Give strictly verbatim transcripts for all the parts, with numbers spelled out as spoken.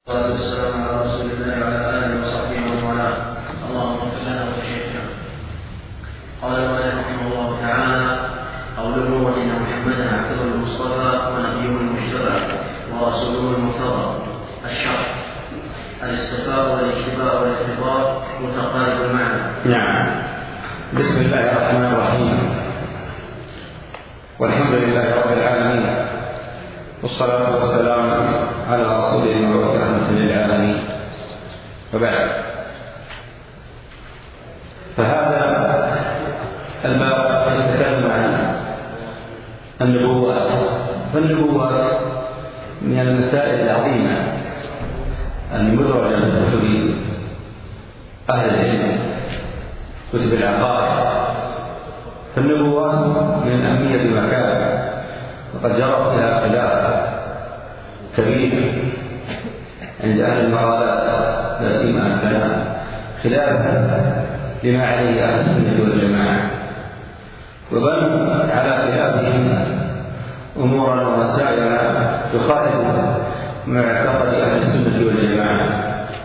والسلام على رسول الله وعلى آله وصحبه ومن والاه. اللهم اغفر لنا وشيخنا. قال المؤلف رحمه الله تعالى: قوله إن محمدا عبده المصطفى ونبيه المجتبى ورسوله المرتضى. الشرح: الاستفاء والاجتباء والاعتبار متقارب المعنى. نعم. بسم الله الرحمن الرحيم، والحمد لله رب العالمين، والصلاة والسلام على رسوله المبعوث رحمة للعالمين، وبعد. فهذا الباب يتكلم عن النبوات، فالنبوات من المسائل العظيمة المدرجة في كتب أهل العلم، كتب العقائد. فالنبوات من أهمية مكان، وقد جرى فيها خلاف كبير عند أهل المقالات، لا سيما الكلام، خلافا لما عليه أهل السنة والجماعة، وبنوا على خلافهم أمورا ومسائل تخالف مع اعتقاد أهل السنة والجماعة.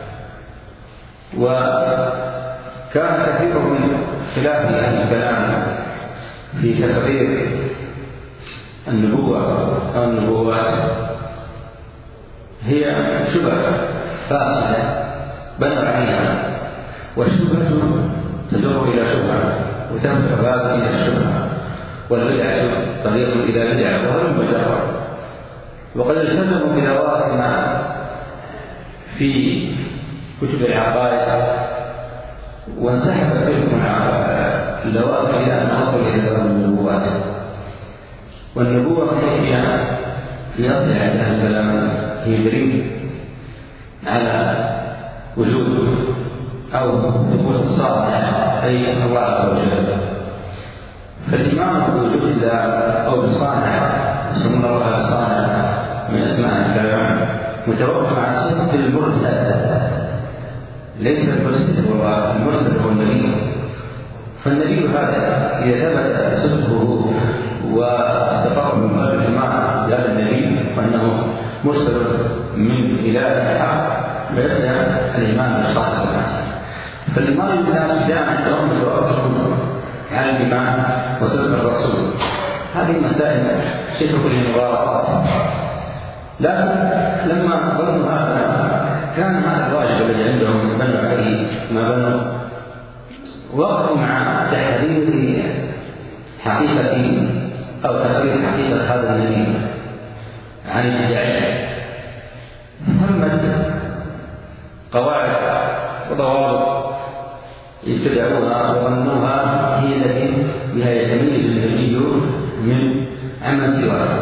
وكان كثير من خلاف أهل الكلام في تقرير النبوة أو النبوات هي شبه فاسدة بنوا عليها، والشبهة تجر إلى شبهة، وتنفع هذا إلى الشبهة، والبدعة طريق إلى بدعة، وهل مجرد. وقد التزموا بلوازم في كتب العقائد، وانسحبت تلك اللوازم إلى أن وصلوا إلى لوازم النبوات. والنبوة هي في أصل عند أهل الكلام هي دليل على وجود أو ثبوت الصانع، أي الله عز وجل. فالإيمان بوجود الله أو بالصانع، يسمون الله الصانع من أسماء الكلام، متوقف على صفة المرسل، ليس المرسل هو المرسل هو النبي. فالنبي هذا إذا ثبت صدقه واستقر من قلب الإيمان بهذا النبي وأنه مرسل من إله الحق، فيبدأ الإيمان بالخاص. فالإيمان بالله ابتداء يوم متوقف على الإيمان وصدق الرسول. هذه مسائل شبه كل المغالطات، لكن لما ظنوا هذا كان هذا الواجب الذي عندهم بنوا عليه ما بنوا، وقفوا مع تحرير حقيقة أو تقرير حقيقة هذا النبي عن البدع. ثمت قواعد وضوابط ابتدعوها وظنوها هي التي بها يتميز النبي من عمن سواه.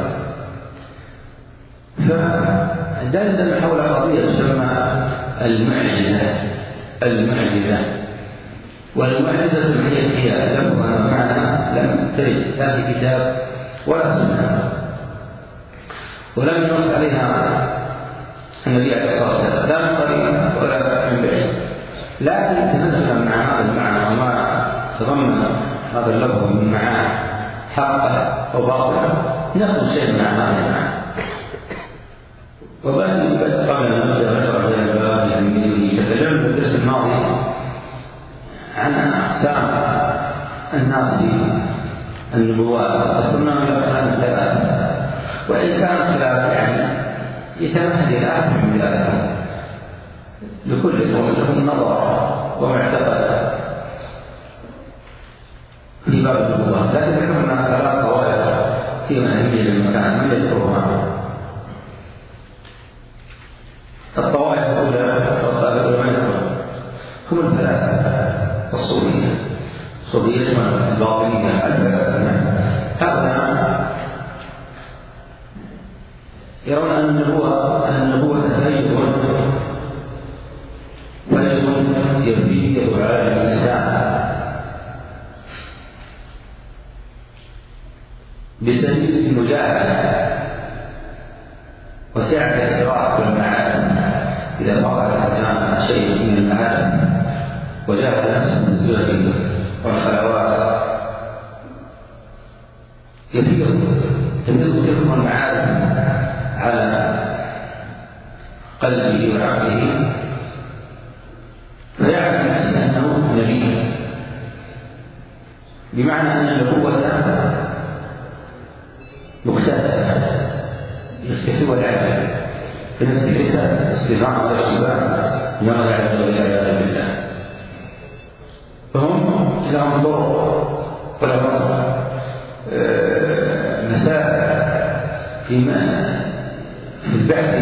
فدندن حول قضية تسمى المعجزة. المعجزة والمعجزة هي لفظها معنى لم ترد لا في كتاب ولا سنة، ولم ينص عليها النبي عليه الصلاة والسلام لا من قريب ولا من بعيد، لكن تنزل مع هذا المعنى وما تضمن هذا اللفظ من معاني حقه أو باطله، نأخذ شيء مع هذا المعنى. وبعد قبل أن نبدأ نشرح بين الباب الإنجليزي تكلمنا في الدرس الماضي عن أقسام الناس في النبوات، قسمنا من أقسام الثلاثة، وإن كان خلاف يعني يتمهد إلى أكثر من ذلك، لكل قوم لهم نظر ومعتقد في باب النبوات. لكن ذكرنا ثلاث قواعد فيما يهمني للمكان من يذكرها. الطوائف الأولى هم الفلاسفة الصوفية، الصوفية الباطنية الفلاسفة. هؤلاء يرون أن النبوة أن النبوة تغير ويكون يبني على الإنسان بسبيل المجاهدة وسعة الإدراك والمعارف. إذا وقع الإنسان شيء من المعارف وجاهد نفسه من الزهد والخلوات يفيد تدل تلك المعارف على قلب نبيه وعبده فيعلم نفسه أنه نبي، بمعنى أن النبوة مكتسبة يكتسبها العبد بنفس ليس استماع ولا اشتباه من الله عز وجل والعياذ بالله. فهم لهم طرق ولهم مسائل فيما في البحث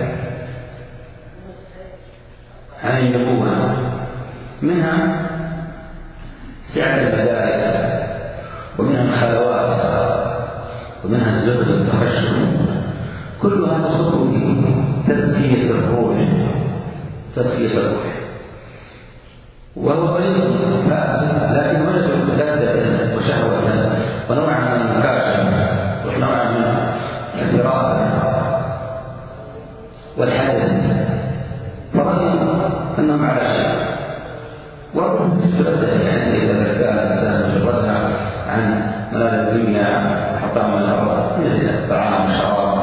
عن النبوة، منها سعة المدارس، ومنها الخلوات، ومنها الزهد والتخشع، كلها تصب في تزكية الروح تزكية الروح وهو طريق فاسد، لكن وجد لذة وشهوة ونوعا من المكاشفة ونوعا من الدراسة والحدث، فرأيوا أنهم على شيء. والروح تتبدل، يعني إذا كان الإنسان مجردها عن ملاذ الدنيا حطام الأرض من الطعام والشراب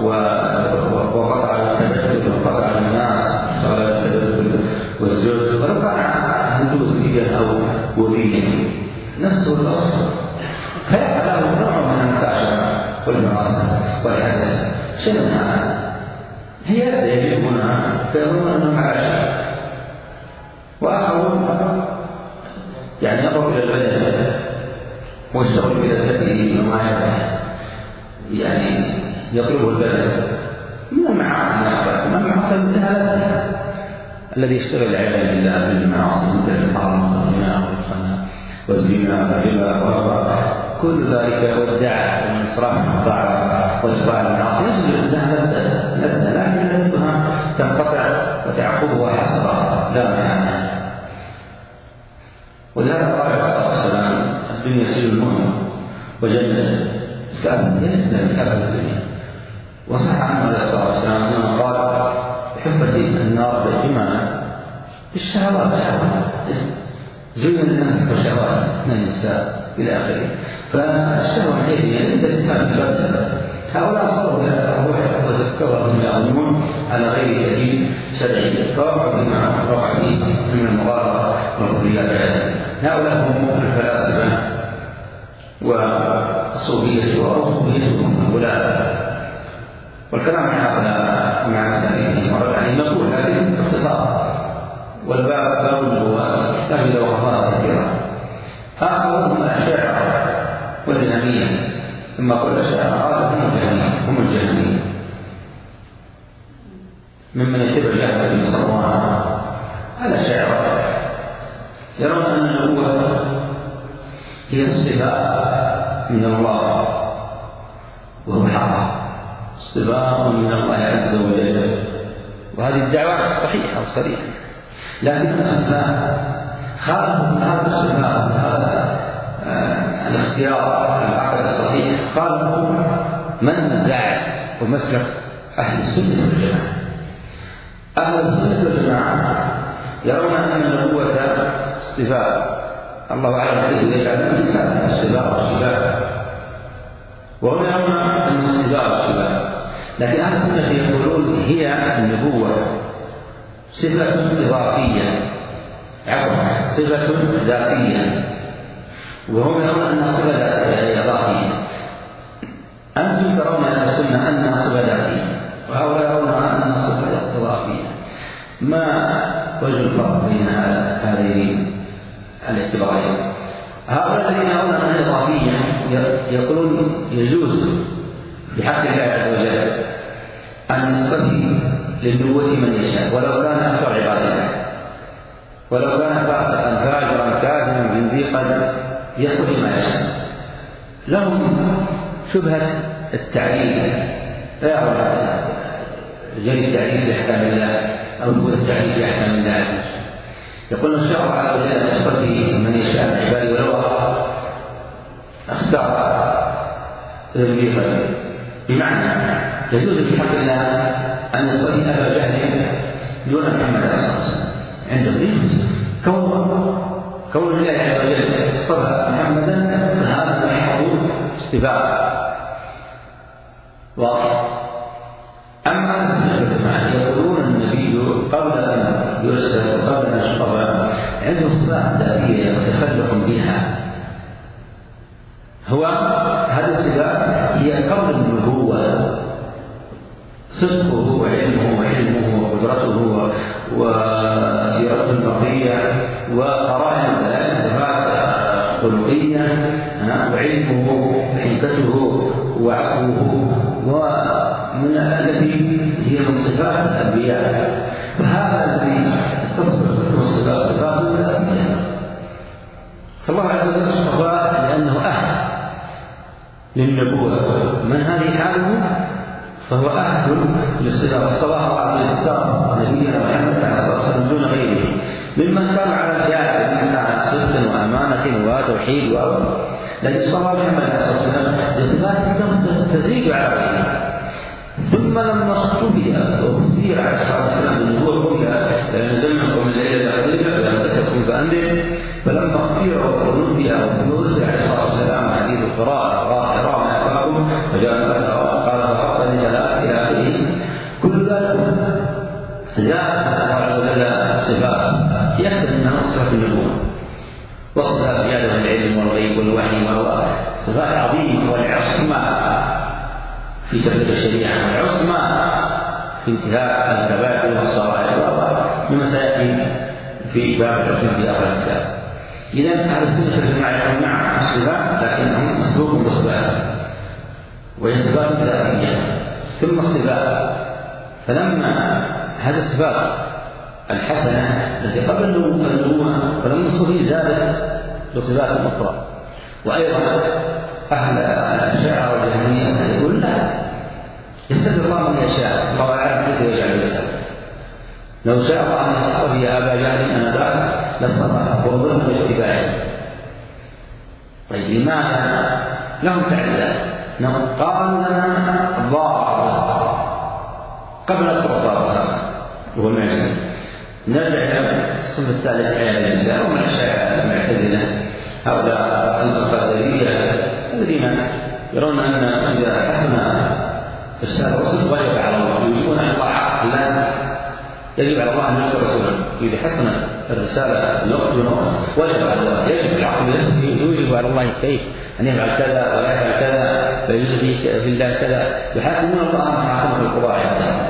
وقطع التبدل وقطع الناس التبدل والزهد، ولو كان هندوسيا أو بوذيا نفسه الأصل، فيبقى له نوع من المكاشفة والمراسة والحدث شيء من هذا. هي يجب هنا فيظن أنهم على شيء، وآخرون يعني يقرب إلى البدن والشغل بلذته وما يعني يطلبه البدن من المعاصي، من المعاصي هذا الذي يشتغل عياذا بالله بالمعاصي مثل الحرام والزنا والربا، كل ذلك والدعاء والإسراف والطاعة والإقبال على المعاصي يجب لها لذة، لكن لذتها تنقطع وتعقبها حسرة لا معنى. ولهذا قال عليه الصلاة والسلام: الدنيا سجن المؤمن وجنة كأن جنة من أبد الدنيا. وصح عنه عليه الصلاة والسلام أنه قال: حفت النار بالجمال بالشهوات، زين الناس بالشهوات من النساء إلى آخره. فالشهوة هي عند الإنسان في البدن، هؤلاء صاروا إلى الروح وذكرهم يعلمون على غير سبيل شرعي، فوقعوا بما وقع فيه من المغالطة والخطيئات. هؤلاء هم الفلاسفة والصوفية والصوفية هؤلاء، والكلام عن هؤلاء مع مسائل مرة يعني نقول لكن باختصار، والباب باب الجواز يحتاج إلى وقفات كثيرة. هؤلاء هم الأشاعرة والجهمية، ثم قل الأشاعرة هم الجهمية هم الجهمية ممن يتبع جهل بن صفوان. الأشاعرة يرون أن النبوة هي اصطفاء من الله، وهو حق اصطفاء من الله عز وجل، وهذه الدعوة صحيحة وصريحة، لكن الاصطفاء خالف هذا الاصطفاء هذا الاختيار العقد الصحيح، خالف من دعا ومسلك أهل السنة والجماعة. أهل السنة والجماعة يرون أن النبوة اصطفاء، الله أعلم حيث يجعل الإنسان اصطفاء والشفاء، وهم يرون أن الاصطفاء والشفاء، لكن أهل السنة يقولون هي النبوة صفة إضافية، عفوا صفة ذاتية، وهم يرون أنها صفة إضافية. أنتم ترون أهل السنة أنها صفة ذاتية، وهؤلاء يرون أنها صفة إضافية. ما وجه الفرق بين هذين الاعتبارين؟ هؤلاء الذين يرون أنها إضافية يقولون يجوز بحق الله عز وجل أن يصطفي للنبوة من يشاء، ولو كان أكثر عباد الله، ولو كان فاسقا فاجرا كافرا زنديقا يصطفي ما يشاء. لهم شبهة التعليل، فيرون جري التعليل بأحكام الله أو ثبوت التعليل بأحكام الله عز وجل. يقول الشرع على وجل أن يصطفي من يشاء من عباده، ولو اختار زنديقا، بمعنى يجوز في حق الله أن يصطفي أبا جهل دون محمد صلى الله عليه وسلم عند الدين، كون كون الله عز وجل اصطفى محمدا هذا ما يحضر اصطفاء واضح. أما السنة والجماعة يقولون النبي عنده صفات ذاتية يتخلق بها. هو هذه الصفات هي قبل النبوة، صدقه وعلمه وحلمه وقدرته وسيرته البقية وقرائن ذلك صفات خلقية، وعلمه وحكمته وعفوه، ومن التي هي من صفات الأنبياء. فهذا الذي تصبح الصفات صفات ذاتية. فالله عز وجل اصطفى لأنه أهل للنبوة، من هذه حاله فهو أهل للصفات. والصلاة الله عليه وسلم نبينا محمد صلى الله عليه وسلم دون غيره ممن كان على الجاهل ممن على صدق وأمانة وتوحيد و لكن صلى الله عليه وسلم لصفات تزيد على غيره. ثم لما اصطفي وكثير عليه الصلاة والسلام بالنبوة قل نزلنكم الليلة القدر فلم تكن فأنذر، فلما اختير ونبي ونرسل عليه الصلاة والسلام حديث القراءة قراءة ما يقرأكم فجاء المثل قال فقط لثلاث إلى آخره. كل ذلك زاد الله عز وجل صفات يكتب منها صفات النبوة وصفات زيادة العلم والغيب والوحي، وهو صفات عظيمة والعصمة في تبليغ الشريعة والعصمة في انتهاء الكبائر والصغائر مما سيأتي في باب العصمة في آخر الكتاب. إذا أهل السنة والجماعة يقولون نعم الصفات لكنهم مسبوق بالصفات وإثبات ذاتية ثم الصفات. فلما هذه الصفات الحسنة التي قبل النبوة فلما الصفات زادت بصفات أخرى. وأيضا أهل الأشاعرة والجهمية يقول لا، يستبدل الله من يشاء، الله أعلم كيف يجعل السبب. لو شاء الله أن يصطفي أبا جهل أنذاك لاصطفاه وظلم باتباعه. طيب لماذا؟ لهم تعليلات. قالوا لنا ضار قبل القرطاس وهو المعجزة. نرجع إلى الصنف الثالث عياذا بالله ومن الأشاعرة المعتزلة هؤلاء القدرية الذين يرون أن إذا حسن إرسال الرسل وجب على الله، يقولون أن الله عقلا يجب على الله أن يرسل رسولا. إذا حسن الرسالة الوقت ونقص وجب على الله، يجب العقل يوجب على الله كيف أن يفعل كذا ولا يفعل كذا ويجب في الله كذا. يحاكمون الله محاكمة القضاء عندهم،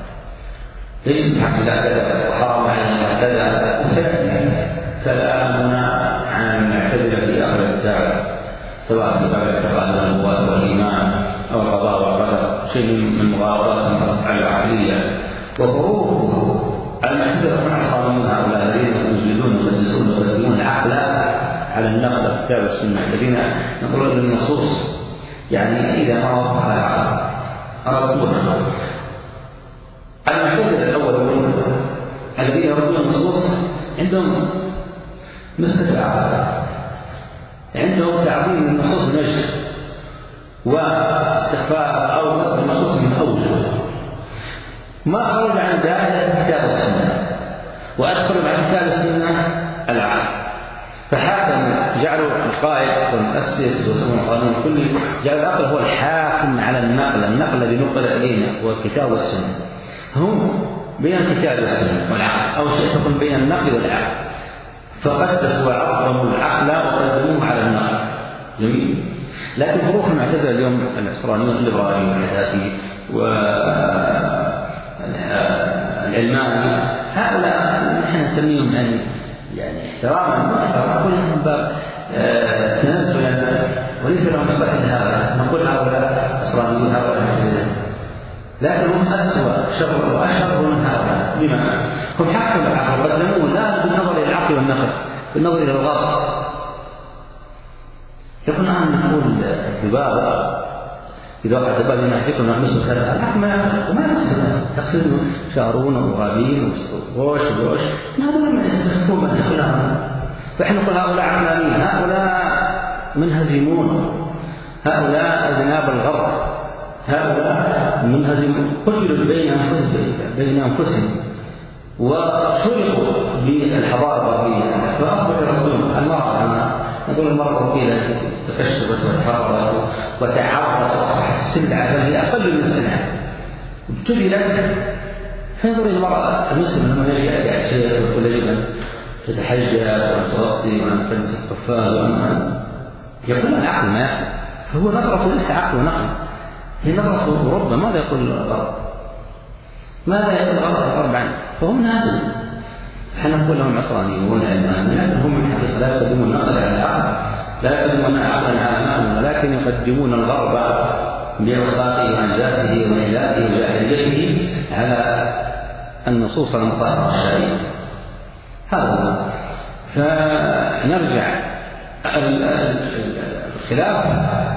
يجب الحق الله كذا وحرام عليه كذا. وسيأتي كلامنا عن المعتزلة في آخر الساعة سواء في باب اعتقاد النبوة والإيمان أو القضاء والقدر، شيء من مغالطات العقلية وفروق المعتزلة. هم عصامون هؤلاء الذين يجلدون ويقدسون ويقدمون العقل على النقل الكتاب والسنة، الذين يقولون ان النصوص يعني إذا ما وقع العقل أردوها. المعتزلة الأولون الذين يردون النصوص عندهم مسكة العقل، عندهم تعظيم النصوص النجم واستخفاء أو النصوص من أوجه ما خرج عن دائرة الكتاب والسنة، وأدخلوا مع الكتاب والسنة العقل. فحاكم جعلوا القائد والمؤسس وسموا القانون كله، جعلوا العقل هو الحاكم على النقل، النقل الذي نقل إلينا هو الكتاب والسنة. هم بين الكتاب والسنة والعقل، أو شيء تكون بين النقل والعقل، فقدسوا وعظموا العقل وقدموه على النقل. جميل. لكن فروق المعتزلة اليوم العصرانيون الليبراليون والحداثي والعلماني هؤلاء نحن نسميهم يعني يعني احتراما واحتراما كلهم باب تنزلا وليس لهم مصلحة هذا. نقول هؤلاء عصرانيون هؤلاء المعتزلة، لكن هم أسوأ شر وأشر من هؤلاء. لما؟ هم حكموا العقل وقدموه لا بالنظر إلى العقل والنقل، بالنظر إلى الغرب. يقول الآن نقول الذبابة إذا وقع الذبابة لما يحكم نحمسه كذا الحكم وما يصير تقصد شارون وغابين ووش ووش هذا ما يستخدمون من خلالهم. فإحنا نقول هؤلاء عقلانيين، هؤلاء منهزمون، هؤلاء أذناب الغرب، هؤلاء منهزمون قتلوا بين بين أنفسهم وشرقوا بالحضارة الغربية فأصبحوا يردون. المرأة نقول المرأة الوكيلة تكشفت وتحررت وتعرضت وأصبحت سلعة بل هي أقل من السلعة ابتلت. فينظر المرأة المسلمة لما يجي يأتي عشية ولا جبن تتحجب وأن تغطي وأن تلبس القفاز وأن يقول العقل ما يقول، فهو نظرة ليس عقل ونقل، هي نظرة أوروبا. ماذا يقول الغرب؟ ماذا يقول الغرب عنه؟ فهم ناس احنا نقول لهم عصرانيون علمانيون، لكن هم من حقيقة لا يقدمون النقل على العقل، لا يقدمون عقلا على نقل، ولكن يقدمون الغرب بإرساقه وأنجاسه وإلاته وجاهليته على النصوص المطهرة الشرعية. هذا هو. فنرجع الخلاف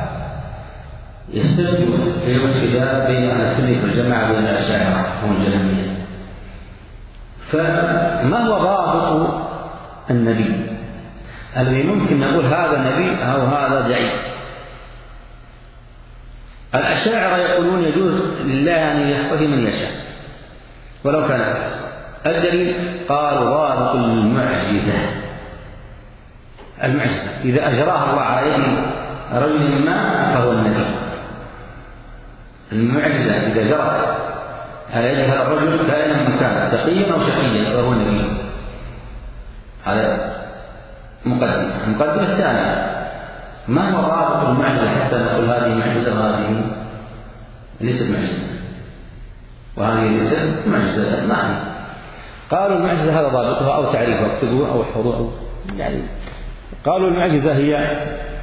يستوجب في الخلاف بين أهل السنة والجماعة وبين الأشاعرة والجهمية. فما هو ضابط النبي الذي ممكن نقول هذا نبي أو هذا دعي؟ الأشاعرة يقولون يجوز لله أن يصطفي من يشاء ولو كان فاسقا. الدليل قالوا ضابط المعجزة، المعجزة إذا أجراها الله على يد رجل ما فهو النبي. المعجزة إذا جرت على يد هذا الرجل كائنا من كان تقيا أو شقيا فهو نبي. هذا مقدمة. المقدمة الثانية، ما هو ضابط المعجزة حتى نقول هذه معجزة وهذه ليست معجزة وهذه ليست معجزة؟ نعم. قالوا المعجزة هذا ضابطها أو تعريفها، اكتبوه أو احفظوه أو يعني. قالوا المعجزة هي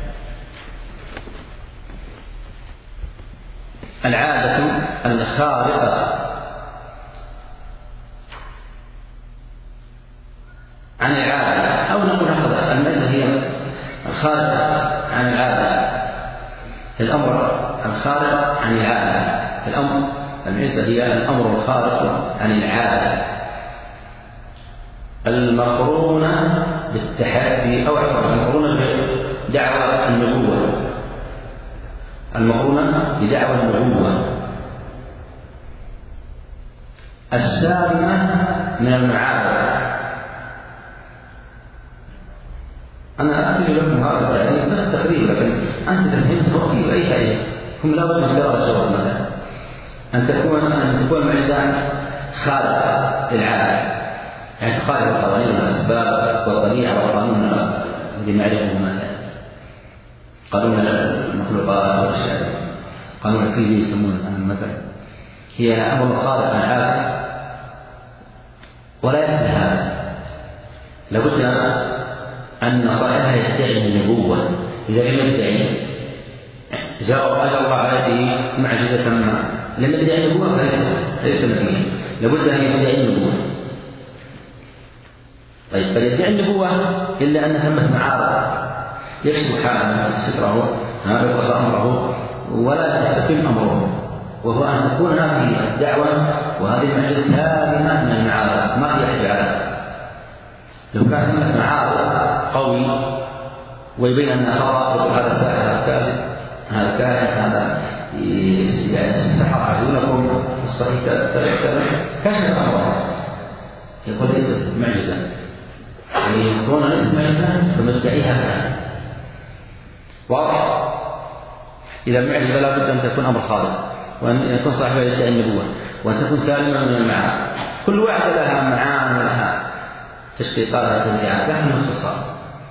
العادة الخارقة عن العادة، أو نقول هذا المعجزة هي الخارقة عن العادة، الأمر الخارق عن العادة. الأمر المعجزة هي الأمر الخارق عن العادة المقرونة بالتحدي أو المقرونة بدعوى النبوة، المقرونة بدعوى النبوة السالمة من المعارضة. أنا أكتب لكم هذا التعريف بس تقريبا، لكن أنت تفهمت رأيي بأي حاجة. هم لا بد من قراءة الجواب مثلا أن تكون أن تكون المعجزة خارقة للعادة، يعني تخالف القوانين والأسباب والطبيعة والقانون الذي نعرفه مثلا قانون المخلوقات والأشياء، قانون الفيزياء يسمونه الآن مثلا، هي أمر خارق عن العادة ولا يحدث هذا. لابد أن صاحبها يدعي النبوة. إذا لم يدعي جاء أجر الله عليه معجزة ما لم يدعي النبوة فليس ليس نبيا، لابد أن يدعي النبوة. طيب فيدعي النبوة إلا أن ثمة معارضة يكشف حاله ستره ويقضى أمره ولا يستقيم أمره، وهو أن تكون هذه الدعوة وهذه المعجزة سالمة من المعارضة ما يحتوي على. لو كان ثمة معارض قوي ويبين أن خطأ هذا الساحر كاذب هذا كاهن هذا يعني سحر عيونكم الصحيح كذا كشف أمره يقول ليست معجزة، يكون ليست معجزة فمدعيها كان واضح. إذا المعجزة لا بد أن تكون أمر خارق، وأن يكون صاحبها يدعي النبوة، وأن تكون سالمة من المعاني. كل واحدة لها معاني ولها تشقيقات وتوجيهات لكن باختصار.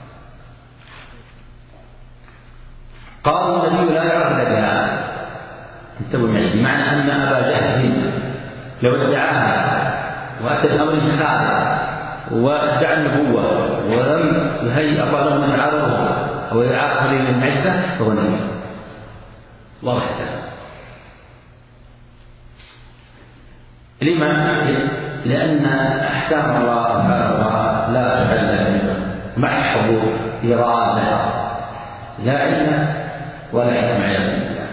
قالوا النبي لا يعرف إلا بهذا، انتبهوا معي، بمعنى أن أبا جهل لو ادعاها وأتى بأمر خارق وادعى النبوة ولم يهيئ الله له من يعارضه أو يعارض هذه من المعجزة فهو نبي. واضح كذا. لما؟ لأن أحكام الله لا تعلم محض إرادة لا علم ولا علم علم الله.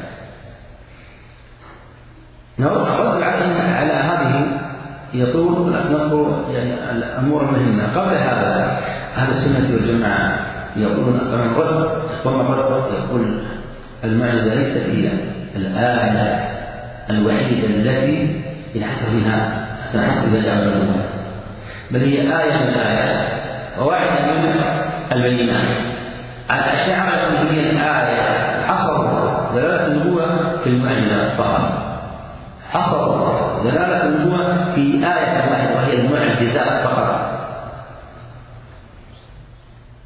نرد على هذه يطول نذكر يعني الأمور المهمة. قبل هذا أهل السنة والجماعة يقولون أمام الرد ثم الرد يقول المعجزة ليست هي الآية الوحيدة التي ينحصر منها تنحصر إلى الأمر، بل هي آية من الآيات وواحدة من البينات. الأشاعرة يقولون هي الآية حصروا دلالة النبوة في المعجزة فقط، حصروا دلالة النبوة في آية واحدة وهي المعجزات فقط.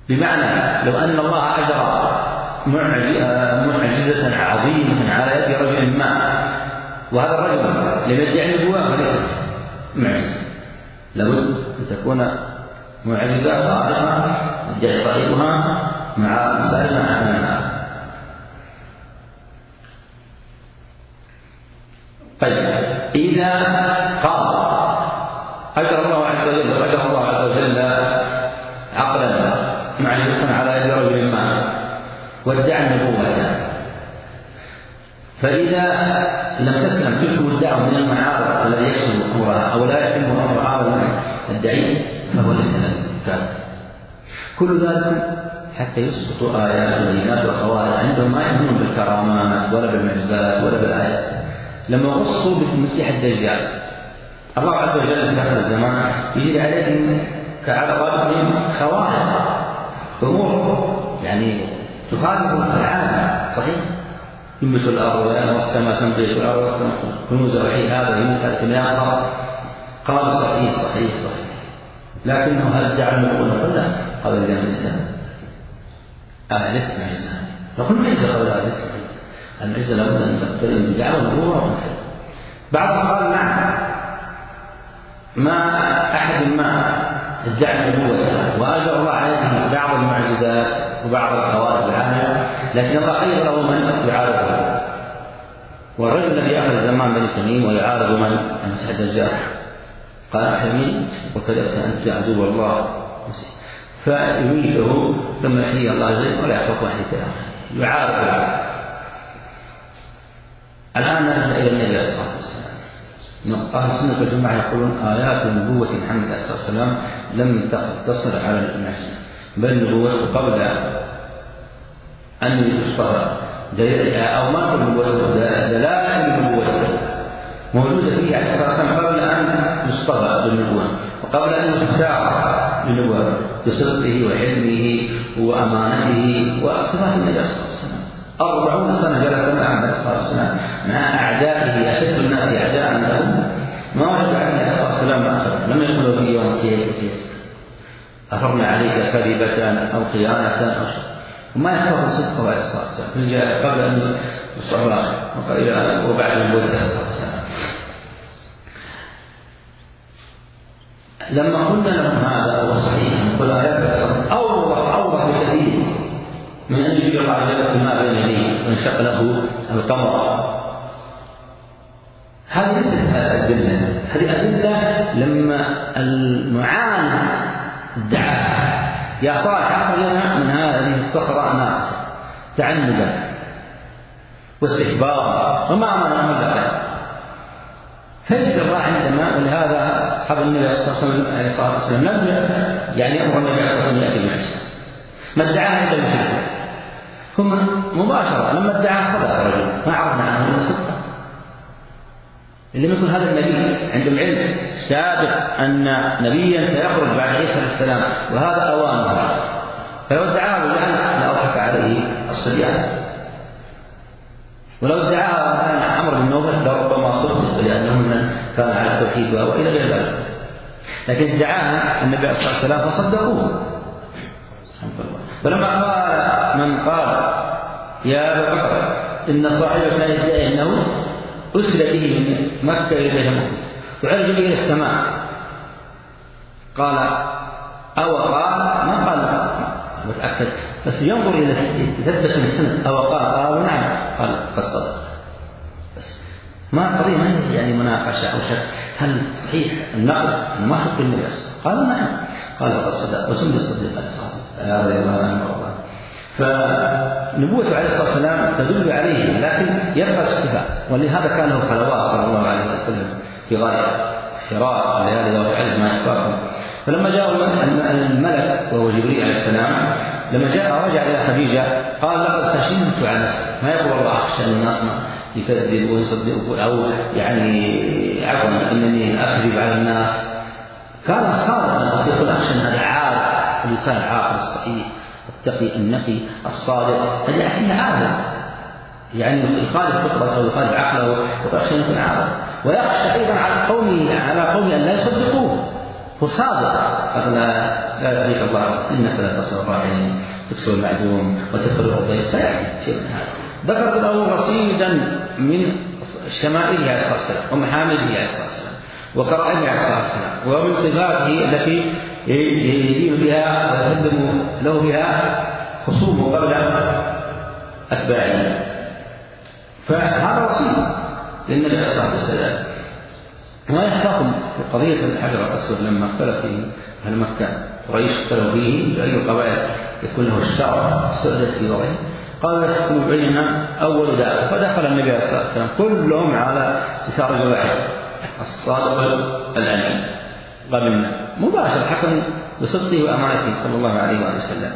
بمعنى لو أن الله أجرى معجزة عظيمة على يد رجل ما، وهذا الرجل لم يدعي النبوة فليست معجزة، لابد أن تكون معجزة صادقة يدعي صاحبها مع مسائل أمامها. طيب إذا قال أجرى الله عز وجل وأجرى الله عز وجل عقلا معجزة على يد رجل ما وادعى النبوة، فإذا لم تسلم تلك الدعوة من المعارض الذي يحصل أمرها أو لا يتم أمر هذا الدعي فهو ليس له. كل ذلك حتى يسقط آيات وبينات وخوارج عندهم ما يؤمنون بالكرامات ولا بالمعجزات ولا بالآيات. لما غصوا بالمسيح الدجال الله عز وجل في آخر الزمان يجري عليهم كعلى غالبهم خوارج أمور يعني تخالف العالم صحيح، ينبت الأرض والسماء تنبت الأرض كنوز وحي هذا يمكن الكلام قال صحيح صحيح صحيح، لكنه هل ادعى النبوة كلها؟ قال إذا الإسلام آه ليس معجزة، نقول معجزة قال لا ليس المعجزة لابد أن تقترن بدعوة النبوة ومثل. بعضهم قال نعم ما أحد ما ادعى النبوة وأجر الله عليه بعض المعجزات وبعض الخوارج العامة، لكن الله خير له من يعارضه، والرجل الذي يأخذ الزمان بني تميم ويعارض من المسيح الدجال قال حميد وكذلك أنت عدو الله فيميته ثم يحيي الله جل ولا يخلق عن كلامه يعارض. الآن نرجع إلى النبي عليه الصلاة والسلام. أهل السنة والجماعة يقولون آيات نبوة محمد عليه الصلاة والسلام لم تقتصر على المعجزة، بل النبوة قبل أن يصطفى أو ما قبل النبوة دلالة النبوة موجودة فيه عليه الصلاة والسلام قبل أن يصطفى بالنبوة وقبل أن يختار بالنبوة بصدقه وحلمه وأمانته وصفات النبي عليه الصلاة والسلام. أربعون سنة جلس مع النبي صلى الله عليه وسلم مع أعدائه أشد الناس أعداء له ما وجد عليه عليه الصلاة والسلام أخر لم يقل في يوم كيف كيف أثرنا عليك كذبة أو خيانة أو شيء وما يحفظ صدقه عليه الصلاة والسلام قبل أن يصطفى وبعد النبوة عليه الصلاة والسلام. لما قلنا لهم هذا هو صحيح نقول آيات أوضح أوضح بكثير من أن يجري الله عز وجل ما بين يديه وانشق له القمر. هذه ليست أدلة، هذه أدلة لما المعاند ادعاها يا صالح أخرجنا من هذه الصخرة ناقصة تعندا واستكبارا وما أمرنا مدة فليس الله عندما ولهذا أصحاب النبي صلى الله عليه وسلم لم يعني أمر النبي صلى الله عليه وسلم يأتي بالمعجزة ما ادعاها إلا المشركون هم مباشرة لما ادعى صدق الرجل ما عرفنا عنه من صدقه. اللي يكون هذا النبي عندهم علم سابق أن نبيا سيخرج بعد عيسى عليه السلام وهذا أوانه فلو ادعاه الآن لأضحك عليه الصبيان ولو ادعاه كان عمرو بن نوفل لربما صدق لأنه من كان على التوحيد وإلى غير ذلك، لكن ادعاها النبي عليه الصلاة والسلام فصدقوه. فلما قال من قال يا أبا بكر إن صاحبك لا يدعي أنه أسر به من مكة إلى بيت المقدس وعرج به إلى السماء قال أو قال ما قال متأكد بس ينظر إلى ثبت السنة أو قال قال نعم قال قد صدق بس ما قضية ما يعني مناقشة أو شك هل صحيح النقل ما حق النبي قال نعم قال قد صدق وسمي الصديق الصادق هذا الله. فنبوة عليه الصلاة والسلام تدل عليه لكن يبقى الاختفاء ولهذا كان له خلوات صلى الله عليه وسلم في غاية حراء الليالي ذوات علم ما يخبرهم. فلما جاء الملك وهو جبريل عليه السلام لما جاء رجع إلى خديجة قال لقد خشمت على نفسي ما يقول الله أخشى الناس يكذب ويصدق أو يعني عفوا إنني أكذب على الناس كان صادقا بس يقول أخشى هذا عاد اللسان العاقل الصحيح التقي النقي الصادق هذه أحيانا عادة يعني يخالف فطرته ويخالف عقله ويخشى أن يكون عادة ويخشى أيضا على قومه على قومه أن لا يصدقوه هو صادق، قال لا تزيك الله إنك لا تصل الراحمين تكسر المعدوم وتدخل الضيف، سيأتي شيء من هذا. ذكرت له رصيدا من شمائله عليه الصلاة والسلام ومحامده عليه الصلاة والسلام وكرائمه عليه الصلاة والسلام ومن صفاته التي يدين بها ويسلم له بها خصومه قبل أتباعه. فهذا رصيد للنبي عليه الصلاة والسلام. وما يحتاطم في قضية الحجر الأسود لما اختلف فيه أهل مكة قريش اختلفوا فيه بأي القبائل يكون له الشرع استؤذت في وضعه، قال يحكم بيننا أول داخل، فدخل النبي عليه الصلاة والسلام كلهم على يسار واحد الصادق الأمين قبلنا مباشر، حكم بصدقه وأمانته صلى الله عليه وسلم.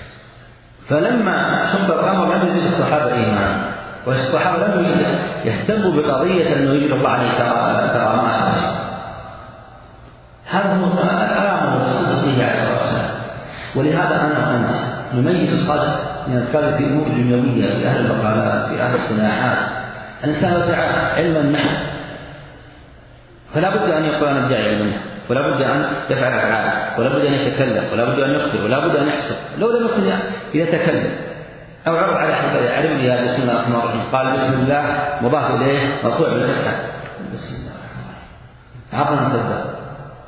فلما شق الأمر لم يزد الصحابة إيمانا، والصحابة لم يهتموا بقضية أنه يجري الله عليه كرامات. هذا هو الآمر بصدقه عليه الصلاة والسلام. ولهذا أنا وأنت نميز الصادق من الكاذب في أمور دنيوية، في أهل المقالات، في أهل الصناعات. الإنسان يدعى علم النحو فلا بد أن يقول أنا أدعي علم النحو، ولا بد أن يفعل أفعال، ولا بد أن يتكلم، ولا بد أن يخبر، ولا بد أن يحسب. لو لم يكن يتكلم أو عرض على أحد يعلم لي بسم الله الرحمن الرحيم، قال بسم الله مضاف إليه مرفوع بالفتحة، بسم الله الرحمن الرحيم، عظم كذاب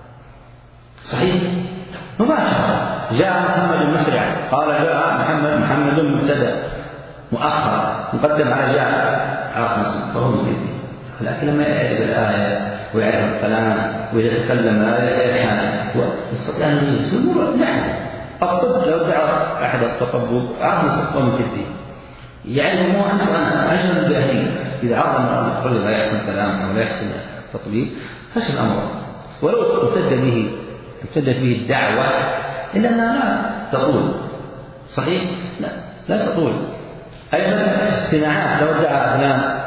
صحيح مباشرة. جاء محمد مسرعا، قال جاء محمد محمد مبتدأ مؤخر مقدم على جاء عرف نصب فهو مبتدئ. لكن لما يعرف الآية ويعرف الكلام ويتكلم يلحن ويستطيع أن يسلم نعم. الطب لو دعا أحد التطبب عرف نصب ومبتدئ يعني مو أنا وأنا عشر الجاهلين إذا عظم الرجل لا يحسن كلام أو لا يحسن تطبيق فشل الأمر. ولو امتد به امتدت به الدعوة إلا أنها لا تطول صحيح لا لا تطول. أيضا الصناعات لو ادعى فلان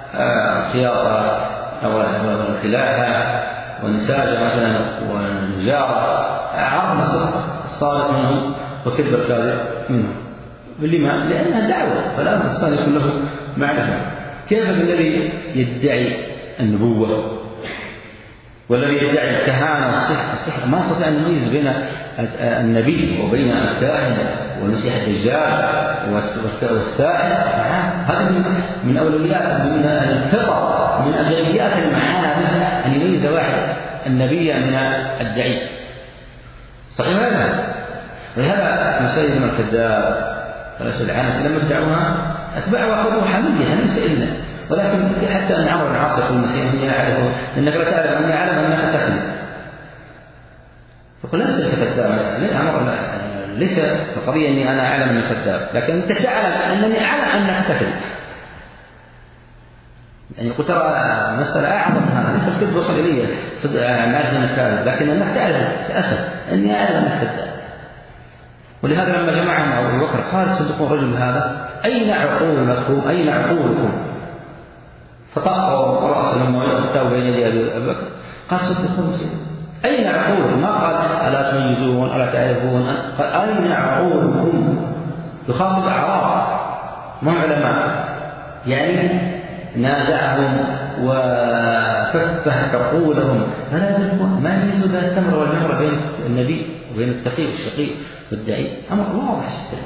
خياطة أو الخلاحة والنساجة مثلا والنجارة عرض صدق الصادق منهم وكذب الكاذب منهم. لما؟ لأنها دعوة فلا الإنسان يكون له معرفة. كيف الذي يدعي النبوة والذي يدعي الكهانة والسحر السحر ما يستطيع أن يميز بين النبي وبين الكاهن والمسيح الدجال والساحر. هذا من أولويات من الفطر من أولويات المعاني أن يميز واحد النبي من الدعي صحيح هذا. ولهذا مسيلمة الكذاب رسول العنس لما ادعوها أتباعوا أخذوا حمية ليس إلا، ولكن حتى أن عمرو بن العاص يقول المسيح إني أعرفه إنك لا تعرف أني أعلم أنك تكذب. فقل لست كذاب ليس القضية أني أنا أعلم أنك كذاب، لكن أنت تعلم أنني أعلم أنك تكذب. يعني قلت ترى مسألة أعظم من هذا ليس الكذب وصل إلي معرفة أنك كاذب، لكن أنك تعرف تأسف أني أعلم أنك كذاب. ولهذا لما جمعهم أبو بكر قال صدقوا الرجل هذا أين عقولكم أين عقولكم؟ فطأوا رأسه لما يأتوا بين يدي أبي بكر قال صدقوا المسلم أين عقولكم؟ ما قال ألا تميزون ألا تعرفون، قال أين عقولكم؟ يخاطب أعراب ما علماء يعني نازعهم وسفه عقولهم فلا يدركون ما يميزون بين التمر والجمر بين النبي وبين التقي والشقي والدعي أمر واضح جدا.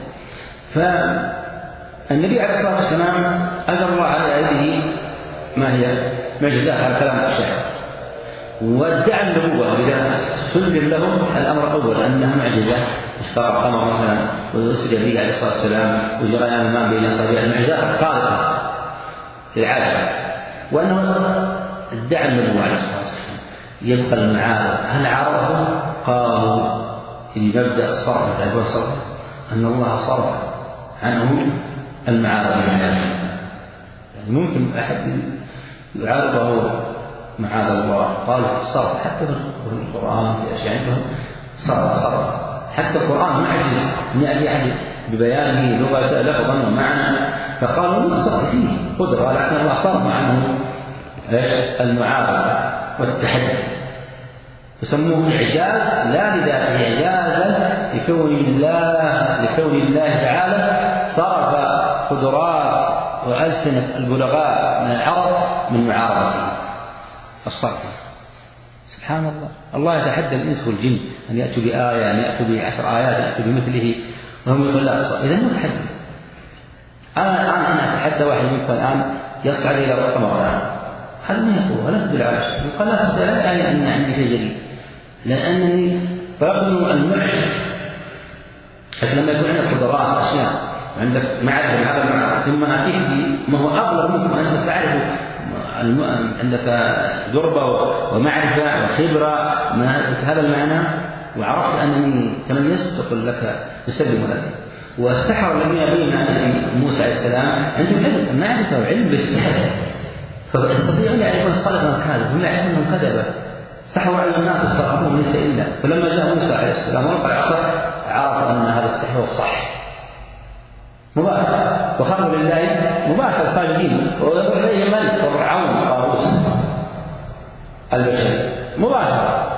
فالنبي عليه الصلاة والسلام أجر الله على يده ما هي معجزات على كلام الشاعر وادعى النبوة إذا سلم لهم الأمر الأول أنها معجزة اشترى القمر مثلا وأسري به عليه الصلاة والسلام وجريان الماء بين أصابع المعجزات الخارقة للعالم، وأنه ادعى النبوة عليه الصلاة والسلام. يبقى المعارض هل عرضوا؟ قالوا في مبدأ الصرف تعرفون الصرف أن الله صرف عنهم المعارض يعني ممكن أحد يعارضه معاذ الله قال في الصرف حتى في القرآن في أشياء عندهم صرف صرف حتى القرآن معجز من أحد ببيانه لغة لفظا ومعنى فقالوا الصرف فيه قدرة لكن الله صرف عنهم المعارضة والتحدي يسموه إعجاز لا لذاته إعجازا لكون الله لكون الله تعالى صرف قدرات وألسنة البلغاء من العرب من معارضته الصرف سبحان الله. الله يتحدى الإنس والجن أن يأتوا بآية، أن يأتوا بعشر آيات، أن يأتوا بمثله، وهم يقول لا أصلا. إذا نتحدى. أنا الآن أنا أتحدى واحد منكم الآن يصعد إلى القمر الآن، هذا ما يقول ولا تدل على شيء، يقول لا أستطيع لا يعني أن عندي شيء جديد، لأنني رغم المعجز. لكن لما يكون عندك قدرات أشياء وعندك معرفة هذا المعنى ثم أتيك بما هو أفضل منكم أنك تعرف، عندك دربة ومعرفة وخبرة هذا المعنى، وعرفت أنني تميزت تقول لك تسلم لك. والسحر الذين بين موسى عليه السلام عندهم علم معرفة وعلم بالسحر، فيستطيعون أن يكون صادقا كاذب، هم يعلمون أنهم كذبة. سحروا على الناس استغربوهم ليس إلا، فلما جاء موسى عليه السلام ولقى العصا عرف أن هذا السحر هو الصح مباشرة، وخرجوا لله مباشرة ساجدين، ويقول عليه ملك فرعون طاغوت البشر مباشرة.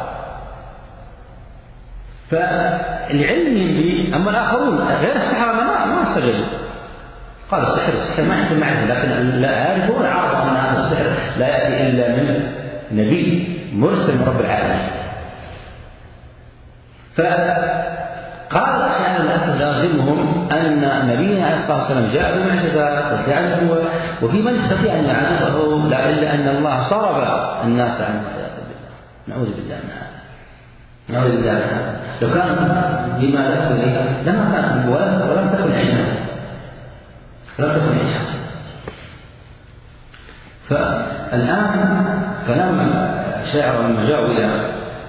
فالعلم به. أما الآخرون غير السحرة ما ما استجابوا، قال السحر السحر ما عندهم معرفة، لكن لا يعرفون عرفوا أن هذا السحر لا يأتي إلا من نبي مرسل من رب العالمين. فقال الأشياء الأسف لازمهم أن نبينا عليه الصلاة والسلام جاء بمعجزات وادعى النبوة، وفي من يستطيع أن يعرفه لا إلا أن الله صرف الناس عنه والعياذ بالله. نعوذ بالله من هذا، نعوذ بالله من هذا. لو كان بما ذكر لي لما كانت نبوة ولم تكن إعجازا، لم تكن إعجازا. فالآن كلام الشاعر لما جاءوا إلى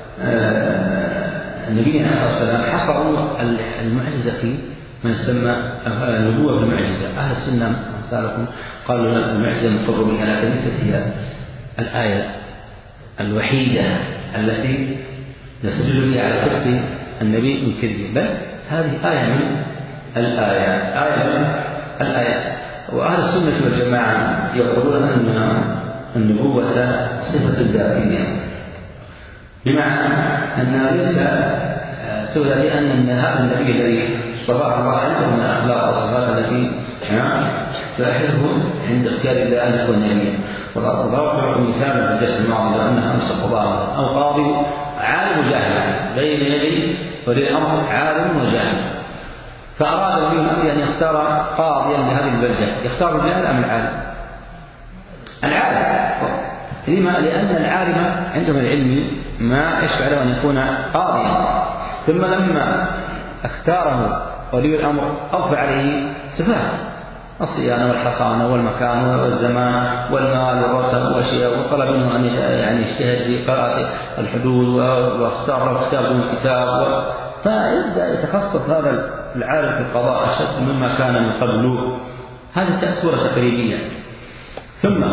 النبي عليه الصلاة والسلام حصروا المعجزة في ما يسمى النبوة بالمعجزة. أهل السنة أمثالكم قالوا المعجزة مفر بها، لكن ليست هي الآية الوحيدة التي نستدل بها على صدق النبي من كذبه، بل هذه آية من الآيات، آية من الآيات. وأهل السنة والجماعة يقولون أن النبوة صفة ذاتية، بمعنى أنها ليس صفة ذاتية، أن هذا النبي الذي اصطفاه الله عنده من الأخلاق والصفات التي تلاحظه عند اختيار الله أن يكون نبيا. وضربت مثالا في الدرس الماضي أنها أمس قضاء أو قاضي عالم وجاهل بين يدي ولي الأمر عالم وجاهل، فأراد ولي الأمر أن يختار قاضيا لهذه البلدة، يختار الجاهل أم العالم؟ العالم. لما؟ لأن العالم عندهم العلم ما يشفع له أن يكون قاضيا، ثم لما اختاره ولي الأمر أضاف عليه صفات الصيانة والحصانة والمكان والزمان والمال والرتب وأشياء، وطلب منه أن يعني يجتهد في قراءة الحدود، واختار له كتاب من كتاب، فيبدأ يتخصص هذا العالم في القضاء أشد مما كان من قبله. هذه صورة تقريبية. ثم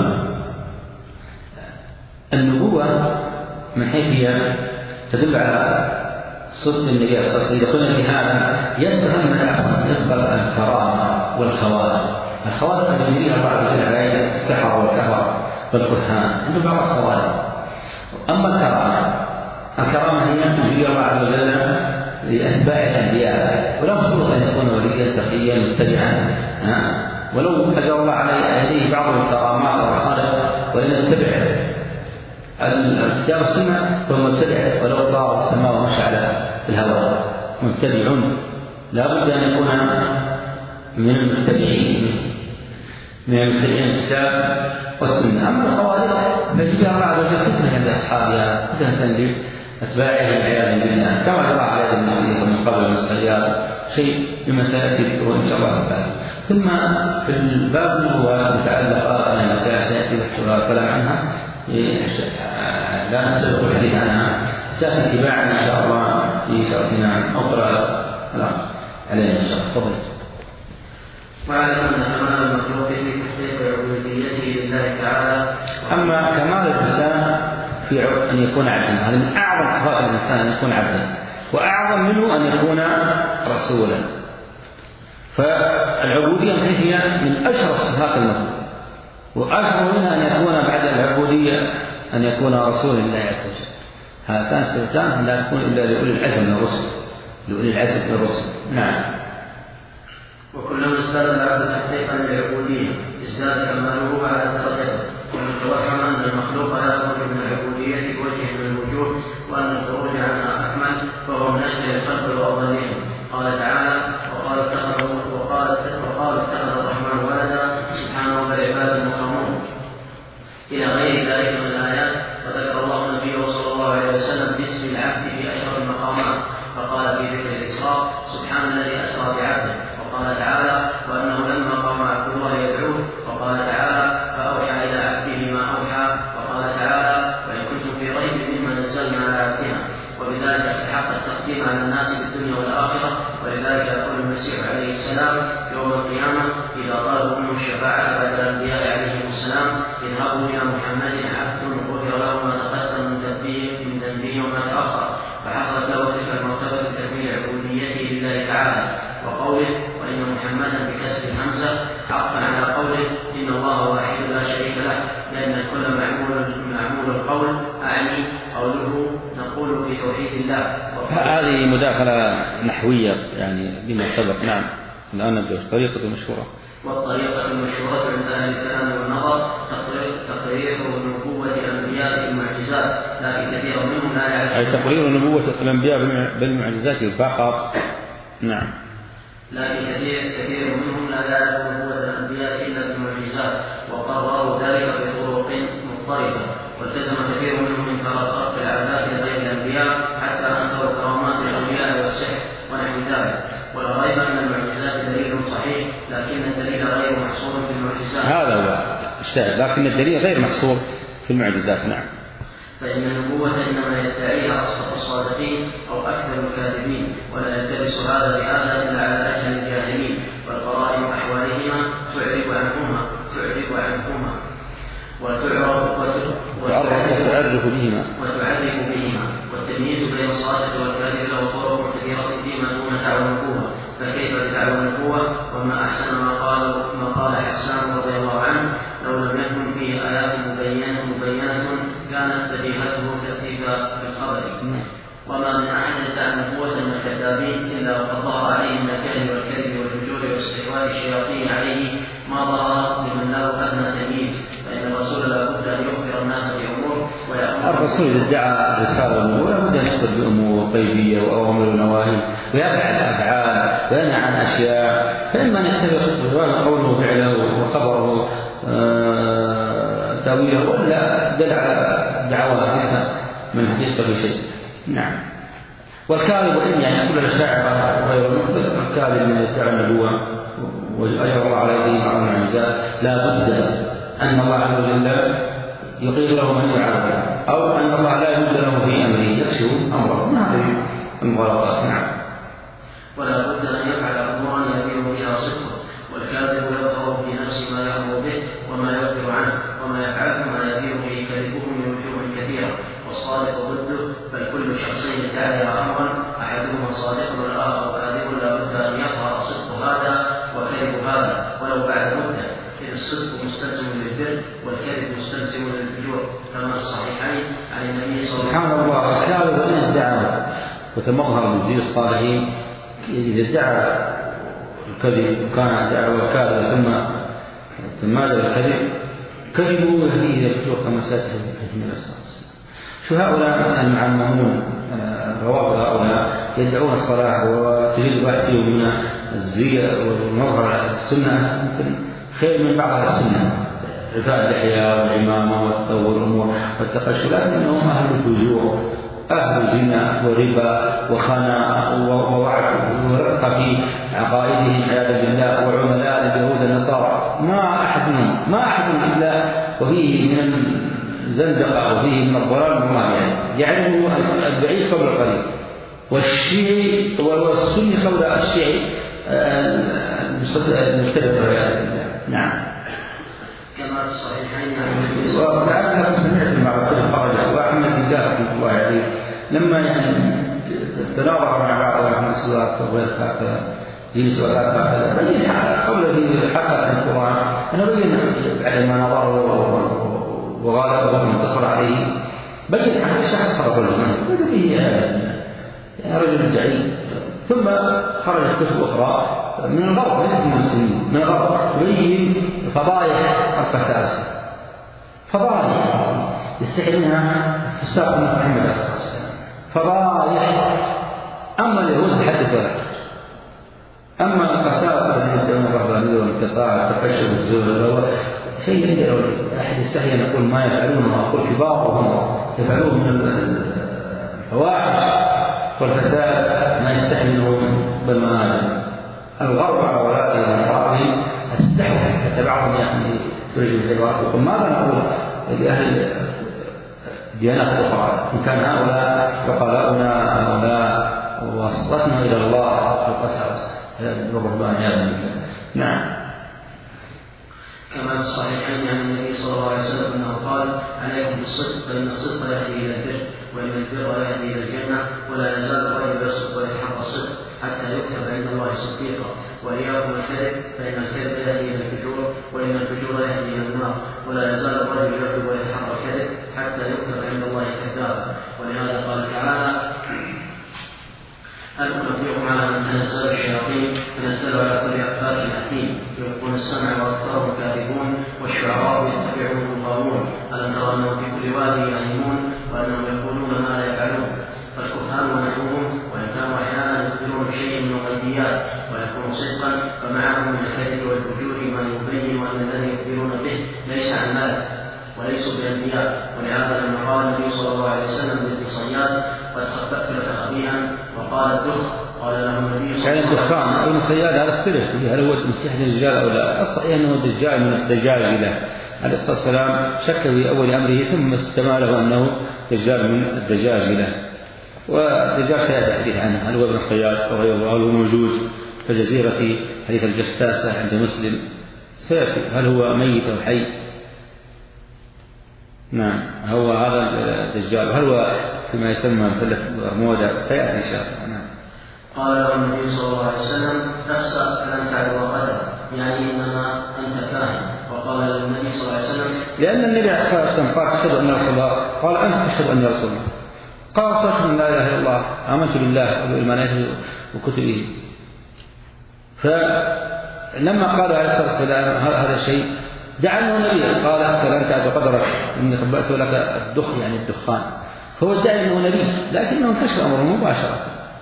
النبوة من حيث هي تدل على صدق النبي صلى الله عليه وسلم. يقول هذا يفهم يقبل الكرامة والخوارج. الخوارج الذي الله عز وجل عليه السحر والكفر والكهان، عنده بعض الخوارج. أما الكرامة، الكرامة هي تجري الله عز وجل لأتباع الأنبياء، ولا شروط أن يكون وليا تقيا متبعا، ولو أجر الله على يديه بعض الكرامات والخوارج ولم يتبع الكتاب والسنة فهو مبتدع، ولو طار السماء ومشى على الهواء مبتدع. لا بد أن يكون من المتبعين من المتبعين الكتاب والسنة. أما الخوارج فجاء الله عز وجل فتنة عند أصحابها، فتنة لأتباعهم والعياذ بالله، كما جرى على يد المسيح ومن قبل المسيحيات شيء مما سيأتي ذكره إن شاء الله تعالى. ثم في الباب النبوة المتعلقة أن المسائل سيأتي بحثها الكلام عنها، لا نستطيع الحديث عنها، سيأتي اتباعا إن شاء الله في شرحنا أو قراءة علينا إن شاء الله. تفضل. واعلم أن كمال المخلوق في تحقيق عبوديته لله تعالى. أما كمال الإنسان في أن يكون عبدا، هذا من أعظم صفات الإنسان أن يكون عبدا، وأعظم منه أن يكون رسولا. فالعبودية هي من أشرف صفات المخلوق، وأشرف منها أن يكون بعد العبودية أن يكون رسول الله عز وجل. هاتان الصفتان لا تكون إلا لأولي العزم من الرسل، لأولي العزم من الرسل. نعم. وكلما ازداد العبد تحقيقا للعبودية ازداد كماله على التقدم، ومن وتوهم أن المخلوق لا يخرج من العبودية بوجه من الوجوه وأن الخروج عنها أكمل فهو من أجل الخلق وأفضلهم. قال تعالى: وقال اتخذ وقال اتخذ الرحمن ولدا سبحانه فالعباد مكرمون إلى غير ذلك من الآيات. وذكر الله النبي صلى الله عليه وسلم باسم العبد في أشرف المقامات، فقال في ذكر الإسراء: سبحان الذي أسرى بعبده. وقال تعالى: وأنه لما قام عبد الله يدعوه. وقال تعالى: فأوحى إلى عبده ما أوحى. وقال تعالى: وإن كنتم في ريب مما نزلنا على عبدنا. وبذلك استحق التقديم على الناس في الدنيا والآخرة. ولذلك يقول المسيح عليه السلام يوم القيامة إذا طلبوا منه الشفاعة بعد الأنبياء عليهم السلام: اذهبوا إلى محمد عبد غفر له ما تقدم من ذنبه وما تأخر، فحصلت له تلك المرتبة تكميل عبوديته لله تعالى. وقوله: وإن محمدا بكسر الهمزة عطفا على قوله: إن الله واحد لا شريك له، لأن الكل معمول معمول القول، أعني قوله نقول في توحيد الله. هذه مداخلة نحوية يعني بما سبق. نعم. الآن نبدأ الطريقة المشهورة. والطريقة المشهورة عند أهل الكلام والنظر تقرير نبوة الأنبياء بالمعجزات، لكن كثير منهم لا يعرف. أي تقرير نبوة الأنبياء بالمعجزات فقط. نعم. لكن كثير كثير منهم لا يعرف نبوة الأنبياء إلا بالمعجزات، وقرروا ذلك بطرق مضطربة، والتزم كثير منهم من خرق العادات لغير الأنبياء حتى أنكروا كرامات الأولياء والسحر ونحو ذلك. ولا ريب أن المعجزات دليل صحيح، لكن الدليل غير محصور في المعجزات. هذا هو الشاهد، لكن الدليل غير محصور في المعجزات. نعم. فإن النبوة إنما يدعيها أصدق الصادقين أو أكثر الكاذبين، ولا يلتبس هذا بهذا إلا على أجل الجاهلين، والقرائن أحوالهما تعرف عنهما تعرف عنهما وتعرف وتعرف بهما وتعرف بهما والتمييز بين الصادق والكاذب له طرق كثيرة فيما دون دعوى النبوة. فكيف بدعوى النبوة؟ وما أحسن ما قال ما قال حسان رضي الله عنه: لو لم يكن فيه آيات مبينة مبينة كانت بديهته تأتيك بالخبر. وما من أحد ادعى نبوة من الكذابين إلا وقد ظهر عليه من الجهل والكذب والفجور واستحواذ الشياطين عليه ما ظهر لمن له أدنى تمييز. فإن الرسول لا بد أن يخبر الناس بأمور ويأمر. الرسول إذا ادعى رسالة لا بد أن يخبر بأمور غيبية وأوامر ونواهي، ويفعل أفعال وينهى عن أشياء، فإما أن يتبع قوله وفعله وخبره تأويله، ولا دل على دعوة ليس من حقيقة شيء. نعم. والكاذب وإن يعني كل الأشاعرة غير المقبل، الكاذب من يدعي النبوة وأجر الله عليه مع المعجزات لا بد أن الله عز وجل يقيل له من يعرف، أو أن الله لا يبد له في أمره يكشف أمره من هذه المغالطات. نعم. ولا بد أن يفعل أمورا يبين بها صدقه، والكاذب يظهر في نفسه ما يأمر به وما يخبر عنه، وما يفعله ما يبين به كذبه من وجوه كثيرة، والصادق ضده. بل كل شخصين ادعى أمرا أحدهما صادق والآخر كاذب لا بد أن يظهر صدق هذا وكذب هذا ولو بعد مدة، إذ الصدق مستلزم للبر والكذب مستلزم للفجور، كما الصحيحين عن النبي صلى الله عليه وسلم. سبحان الله. الكاذب وإن ادعى وتمظهر من زي الصالحين، إذا ادعى الكذب وكان دعوة كاذبة ثم تمادى الكذب كذبوا يهديه إلى الفجور كما سأتي من الصلاة. شو هؤلاء المعممون رواب هؤلاء يدعون الصلاح وتجد بعض فيهم من الزي والمظهر السنة يمكن خير من بعض السنة، رفاء اللحية والعمامة والثوب والأمور والتقشف، لكنهم أهل الفجور، أهل الزنا وربا وخنا ووعد ورقة في عقائدهم عياذا بالله، وعملاء اليهود النصارى. ما أحد منهم ما أحد إلا وفيه من الزندقة وفيه من الضلال والله، يعني يعلمه البعيد قبل القريب، والشيعي والسني قبل الشيعي المبتدع عياذا بالله. نعم. كما الصحيحين. وبعدها سمعت مع رسول خرج وأحمد الله رحمه الله عليه لما يعني تناظر مع بعض رحمه الله وغير هكذا دين سؤالات هكذا بين قبل في حلقة القرآن أنا بين بعد ما نظر وغالب وانتصر عليه بين عن الشخص خرج الجنة بدا به يعني رجل دعي، ثم خرجت كتب أخرى من الغرب ليست من المسلمين من الغرب تبين فضائح القساوسة، فضائح يستحي منها في السابق محمد عليه الصلاة والسلام، فضائح. أما اليهود الحدث ولا حرج، أما القساوسة التي يدعون الرهبانية والانقطاع والتفشي والزور شيء عند أحد يستحي أن يقول ما يفعلونه، وأقول كبارهم يفعلون من الفواحش والفساد ما يستحي منهم بالمآل. الغرب على ولائهم وطاعتهم استحوا حتى بعضهم يعني تريد العبارات يقول ماذا نقول لأهل الديانات الأخرى إن كان هؤلاء عقلاؤنا هؤلاء وصلتنا إلى الله بالقساوسة الرهبان عياذا بالله. نعم. كما في الصحيحين عن النبي صلى الله عليه وسلم انه قال: عليكم بالصدق فان الصدق يهدي الى البر، وان البر يهدي الى الجنه، ولا يزال الرجل يصدق ويتحرى الصدق حتى يكتب عند الله صديقا، واياكم الكذب فان الكذب يهدي الى الفجور، وان الفجور يهدي الى النار، ولا يزال الرجل يكتب ويتحرى الكذب حتى يكتب عند الله كذابا. ولهذا قال تعالى: هل أنبئكم على من تنزل الشياطين تنزل على كل أفاك أثيم يلقون السمع وأكثرهم كاذبون والشعراء يتبعهم الغاوون ألم ترى أنهم في كل وادي يهيمون وأنهم يقولون ما لا يفعلون. فالكفار ونحوهم وإن كانوا أحيانا يخبرون بشيء من الغيبيات ويكون صدقا فمعهم من الكذب والفجور ما يبين أن الذي يخبرون به ليس عن ملك وليسوا بأنبياء. ولهذا لما قال النبي صلى الله عليه وسلم للصياد: قد خبأت لك خبيئا، وقال الدخ، قال له النبي صلى الله عليه وسلم: كان الدخان أو الصياد هذا اختلف فيه هل هو المسيح الدجال أو لا. الصحيح أنه الدجال من الدجاجلة عليه الصلاة والسلام، شك في أول أمره ثم استمع له أنه دجال من الدجاجلة. والدجال سيأتي حديث عنه هل هو ابن الصياد أو غيره، هل هو موجود في جزيرة حديث الجساسة عند مسلم سيأتي، هل هو ميت أو حي. نعم هو هذا الدجال، هل هو فيما يسمى مثلث برمودا سيأتي إن شاء الله. نعم. قال له النبي صلى الله عليه وسلم: تخسر فلن تعلم قدر، يعني إنما أنت كاهن. وقال للنبي صلى الله عليه وسلم: لأن النبي صلى الله عليه وسلم قال: تشهد أن رسول الله، قال: أنت تشهد أن رسول الله. قال: أشهد أن لا إله إلا الله، آمنت بالله وبالملائكة وكتبه. فلما قال عليه الصلاة والسلام هذا الشيء دعا له النبي، قال: أسأل أنت عبد قدرك إني خبأت لك الدخ يعني الدخان. فهو ادعى أنه نبي لكنه انكشف أمره مباشرة.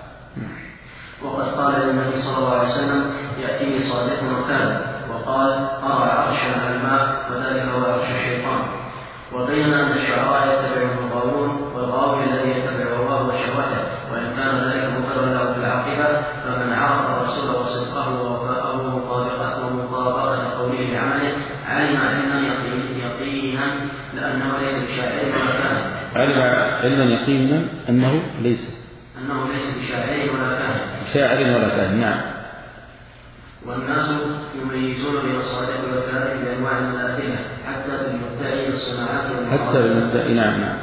وقد قال للنبي صلى الله عليه وسلم: يأتيني صادق مكان، وقال: أرى عرشا على الماء وذلك هو عرش الشيطان. وبين أن الشعراء يتبعهم الغاوون، والغاوي الذي يتبع الله وشهوته، وإن كان ذلك مضرا له في العاقبة، فمن عرف الرسول وصدقه ووفاءه ومطابقة قوله بعمله علم علما يقينا لأنه ليس بشاعر ولا كاهن. علم علما يقينا أنه ليس أنه ليس بشاعر ولا كاهن. شاعر ولا كاهن. نعم. والناس يميزون بين الصادق والكاذب بأنواع من الأدلة حتى بالمدعي والصناعات حتى بالمدعي. نعم نعم.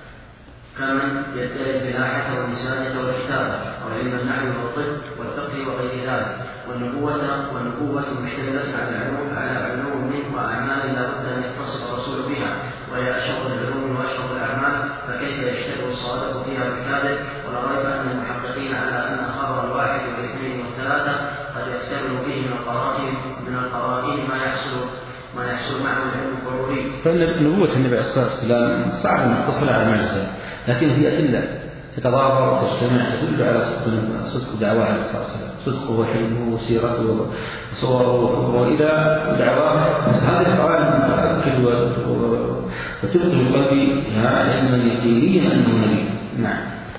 كمن يدعي الفلاحة والنسانية والكتابة وعلم النحو والطب والفقه وغير ذلك. والنبوة والنبوة مشتملة على علوم على علوم منه وأعمال لا بد أن يتصف الرسول بها، وهي أشرف العلوم وأشرف الأعمال، فكيف يشتبه الصادق فيها بالكاذب؟ ولا ريب أن المحققين على أن خبر الواحد والاثنين والثلاثة قد يحتمل به من القرائن من القرائن ما يحصل ما يحصل معه العلم الضروري. فإن نبوة النبي عليه الصلاة والسلام صعب أن تتصل على معجزة، لكن هي أدلة تتضافر وتجتمع تدل على صدق صدق دعواه عليه الصلاة والسلام، صدقه وحلمه وسيرته وصوره وإلى دعواه. هذه القرائن تؤكد وتدخل قلبي علما يقينيا أنه نبي. نعم.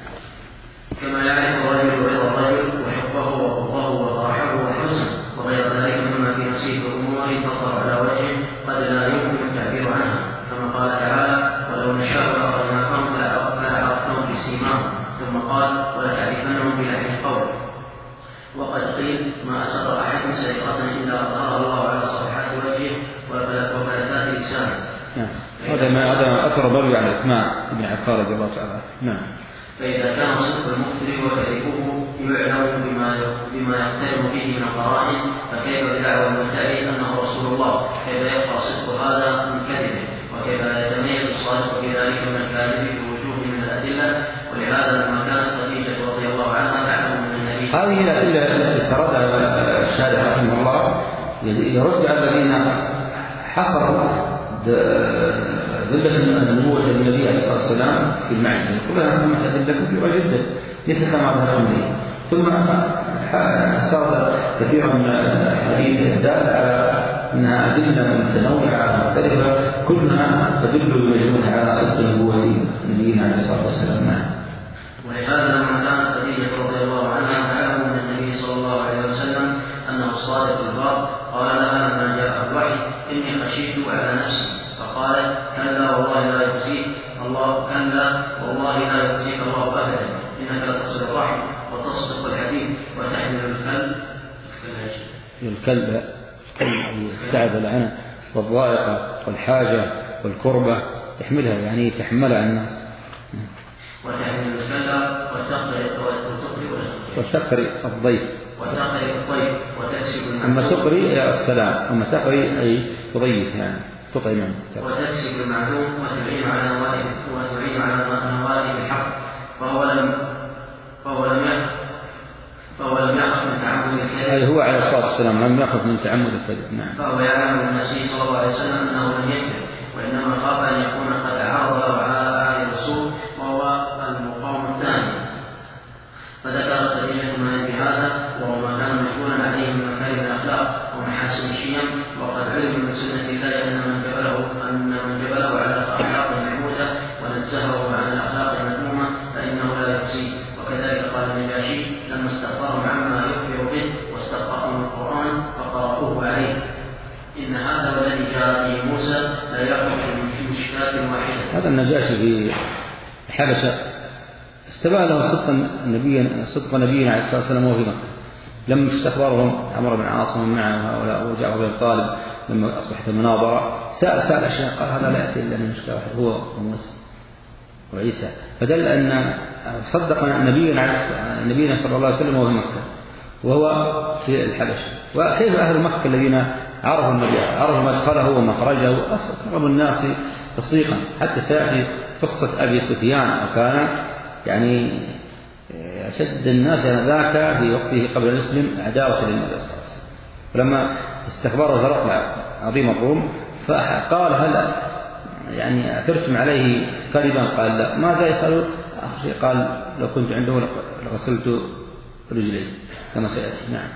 كما يعرف الرجل غير الرجل وحبه وبغضه وفرحه وحزنه وغير ذلك مما في نفسه الأمور تظهر على وجه قد لا يمكن التعبير عنها، كما قال تعالى: ولو نشاء لأخذناهم فلعرفتهم بسيماهم، ثم قال: ولتعرفنهم بلحن القول. وقد قيل: ما أسر أحد سرقة إلا أظهر الله على صفحات وجهه وفلتات لسانه. هذا ما هذا أثر بروي على إسماع ابن عفار رضي الله تعالى. نعم. فإذا كان صدق المخبر وكذبه يعلم بما بما يقترن به من القرائن، فكيف بدعوى المدعي أنه رسول الله؟ كيف يبقى صدق هذا من كذبه؟ وكيف لا يتميز الصادق في ذلك من الكاذب بوجوه من الأدلة؟ ولهذا لما كانت خديجة رضي الله عنها تعلم من النبي. هذه الأدلة التي استردها الشارع رحمه الله يرد على الذين حصروا أدلة النبوة النبي عليه الصلاة والسلام في المعصية كلها ثم أدلة كثيرة جدا ليس كما ذهب إليه. ثم صار كثير من الحديث الدال على أنها أدلة متنوعة مختلفة كلها تدل بمجموعها على صدق نبوة نبينا عليه الصلاة والسلام. ولهذا لما كانت خديجة رضي الله عنها تعلم من النبي صلى الله عليه وسلم أنه الصادق البار قال لها لما جاء الوحي إني خشيت على نفسي فقالت كلا والله لا يخزيك الله كلا والله لا يخزيك الله أبدا إنك لتصل الرحم وتصدق الحديث وتحمل الكلب الكلب التعب والعنى والضائقة والحاجة والكربة تحملها يعني تحملها الناس وتحمل الكلب وتقري الضيف وتقري الضيف وتكسب أما تقري يا السلام أما تقري أي تضيف يعني تطعم وتكسب المعلوم وتعين على نوائب وتعين على نوائب الحق فهو لم فهو لم يخف فهو لم يخف من تعمد الكذب أي هو عليه الصلاة والسلام لم يخف من تعمد الكذب. نعم. فهو يعلم من النبي صلى الله عليه وسلم أنه لم يكذب وإنما خاف أن يكون قد عرض له على الرسول وهو المقام الثاني. فذكرت خديجة ما بهذا وهو ما كان مشغولا عليه من مكارم الأخلاق ومحاسن الشيم وقد علم من سنة الله أن من جبله أن من جبله على أخلاق محمودة ونزهه عن الأخلاق المذمومة فإنه لا يحصيه. وكذلك قال النجاشي لما استغفرهم عما يخبر به واستغفرهم القرآن فقرأوه عليه إن هذا والذي جاء به موسى لا يخرج من مشكاة واحدة. هذا النجاشي في حبشة استبان له صدق نبينا صدق نبينا عليه الصلاة والسلام وهو في مكة لما استخبرهم عمرو بن عاص ومن معه هؤلاء وجعفر بن طالب لما أصبحت المناظرة سأل سأل أشياء قال هذا لا يأتي إلا من مشكلة واحدة هو وموسى وعيسى فدل أن صدق نبينا نبينا صلى الله عليه وسلم وهو في مكة وهو في الحبشة. وكيف أهل مكة الذين عرفوا النبي عرفوا مدخله ومخرجه أقرب الناس تصديقا حتى سيأتي قصة أبي سفيان وكان يعني أشد الناس ذاك في وقته قبل الإسلام عداوة للنبي صلى الله عليه وسلم. فلما استخبره هرقل عظيم الروم فقال هل يعني أثرتم عليه كذبا قال لا ماذا يسأل آخر شيء قال لو كنت عنده لغسلت رجلي كما سيأتي. نعم.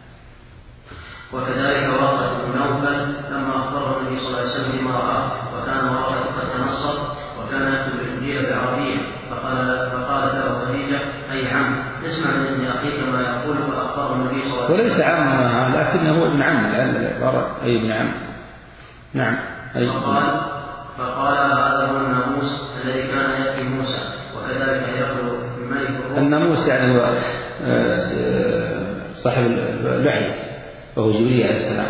وكذلك ورقة بن نوفل لما أخبره النبي صلى الله عليه وسلم بما رأى وكان ورقة قد تنصر وكان يكتب الإنجيل بالعربية فقال فقالت له خديجة أي عم اسمع من أخيك ما يقول فأخبره النبي صلى الله عليه وسلم وليس عمها لكنه ابن عم لعل العبارة أي ابن عم. نعم. أي فقال فقال هذا هو الناموس الذي كان يأتي موسى وكذلك يقول الملك الناموس يعني هو صاحب الوحي وهو جبريل عليه السلام.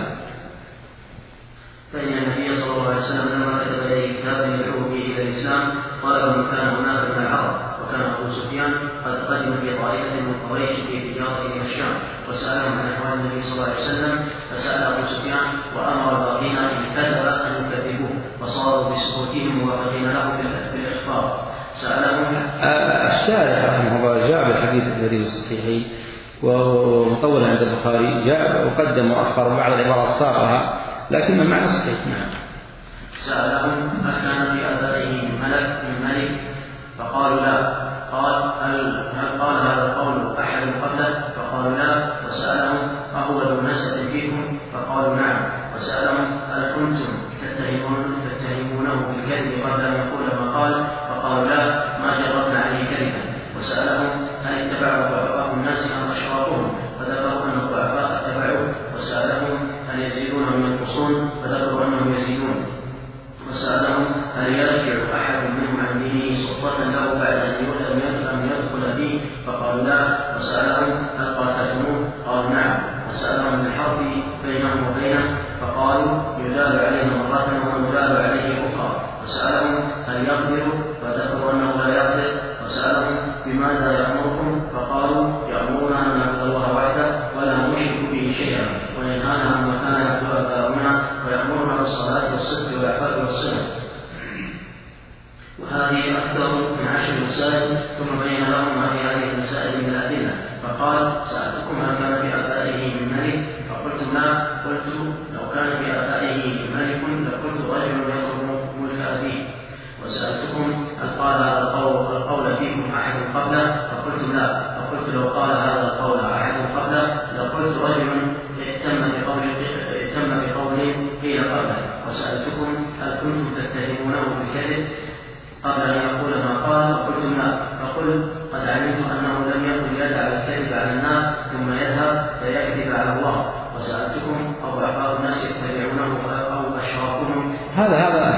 فإن النبي صلى الله عليه وسلم لما كتب إليه كتابا يدعوه به إلى الإسلام طلب من كان هناك من العرب وكان أبو سفيان قد قدم في طائفة من قريش في تجارة إلى الشام وسألهم عن أحوال النبي صلى الله عليه وسلم فسأل أبو سفيان وأمر الباقين إن كذب أن يكذبوه فصاروا بسكوتهم موافقين له بالإخبار. سألهم الشارع رحمه الله جاء بالحديث الذي في الصحيحين ومطول عند البخاري جاء وقدم وأخر بعض العبارات صارها لكن المعنى صحيح. نعم. سألهم هل كان في آبائه من ملك من ملك فقالوا لا قال هل, هل قال هذا القول أحد قبله فقالوا لا وسألهم أهو ذو نسب فيكم فقالوا نعم وسألهم هل كنتم تتهمون تتهمونه بالكذب قبل أن يقول ما قال فقالوا لا ما جربنا عليه كذبا وسألهم هل اتبعوا ضعفاء الناس أم أشرافهم فذكروا أن الضعفاء اتبعوه وسألهم هل يزيدون أم ينقصون فذكروا أنهم يزيدون وسألهم هل يرجع أحد منهم عن دينه سلطة له بعد أن يدخل فيه فقالوا لا وسألهم هل قاتلتموه قالوا نعم وسألهم عن الحرب بينهم وبينه فقالوا يدال عليه مرة ويدال عليه أخرى وسألهم هل يقدر فذكروا أنه لا يقدر وسألهم بماذا يأمركم فقالوا يأمرنا أن نعبد الله وحده ولا نشرك به شيئا وينهانا عما كان يعبد آباؤنا ويأمرنا بالصلاة والصدق والعفاف والصلة. وهذه أكثر من عشر مسائل ثم بين لهم ما في هذه المسائل من الأدلة فقال سألتكم هل كان في آبائه من ملك فقلتم لا قلت لو كان في آبائه ملك لقلت رجل يطلب ملك أبيه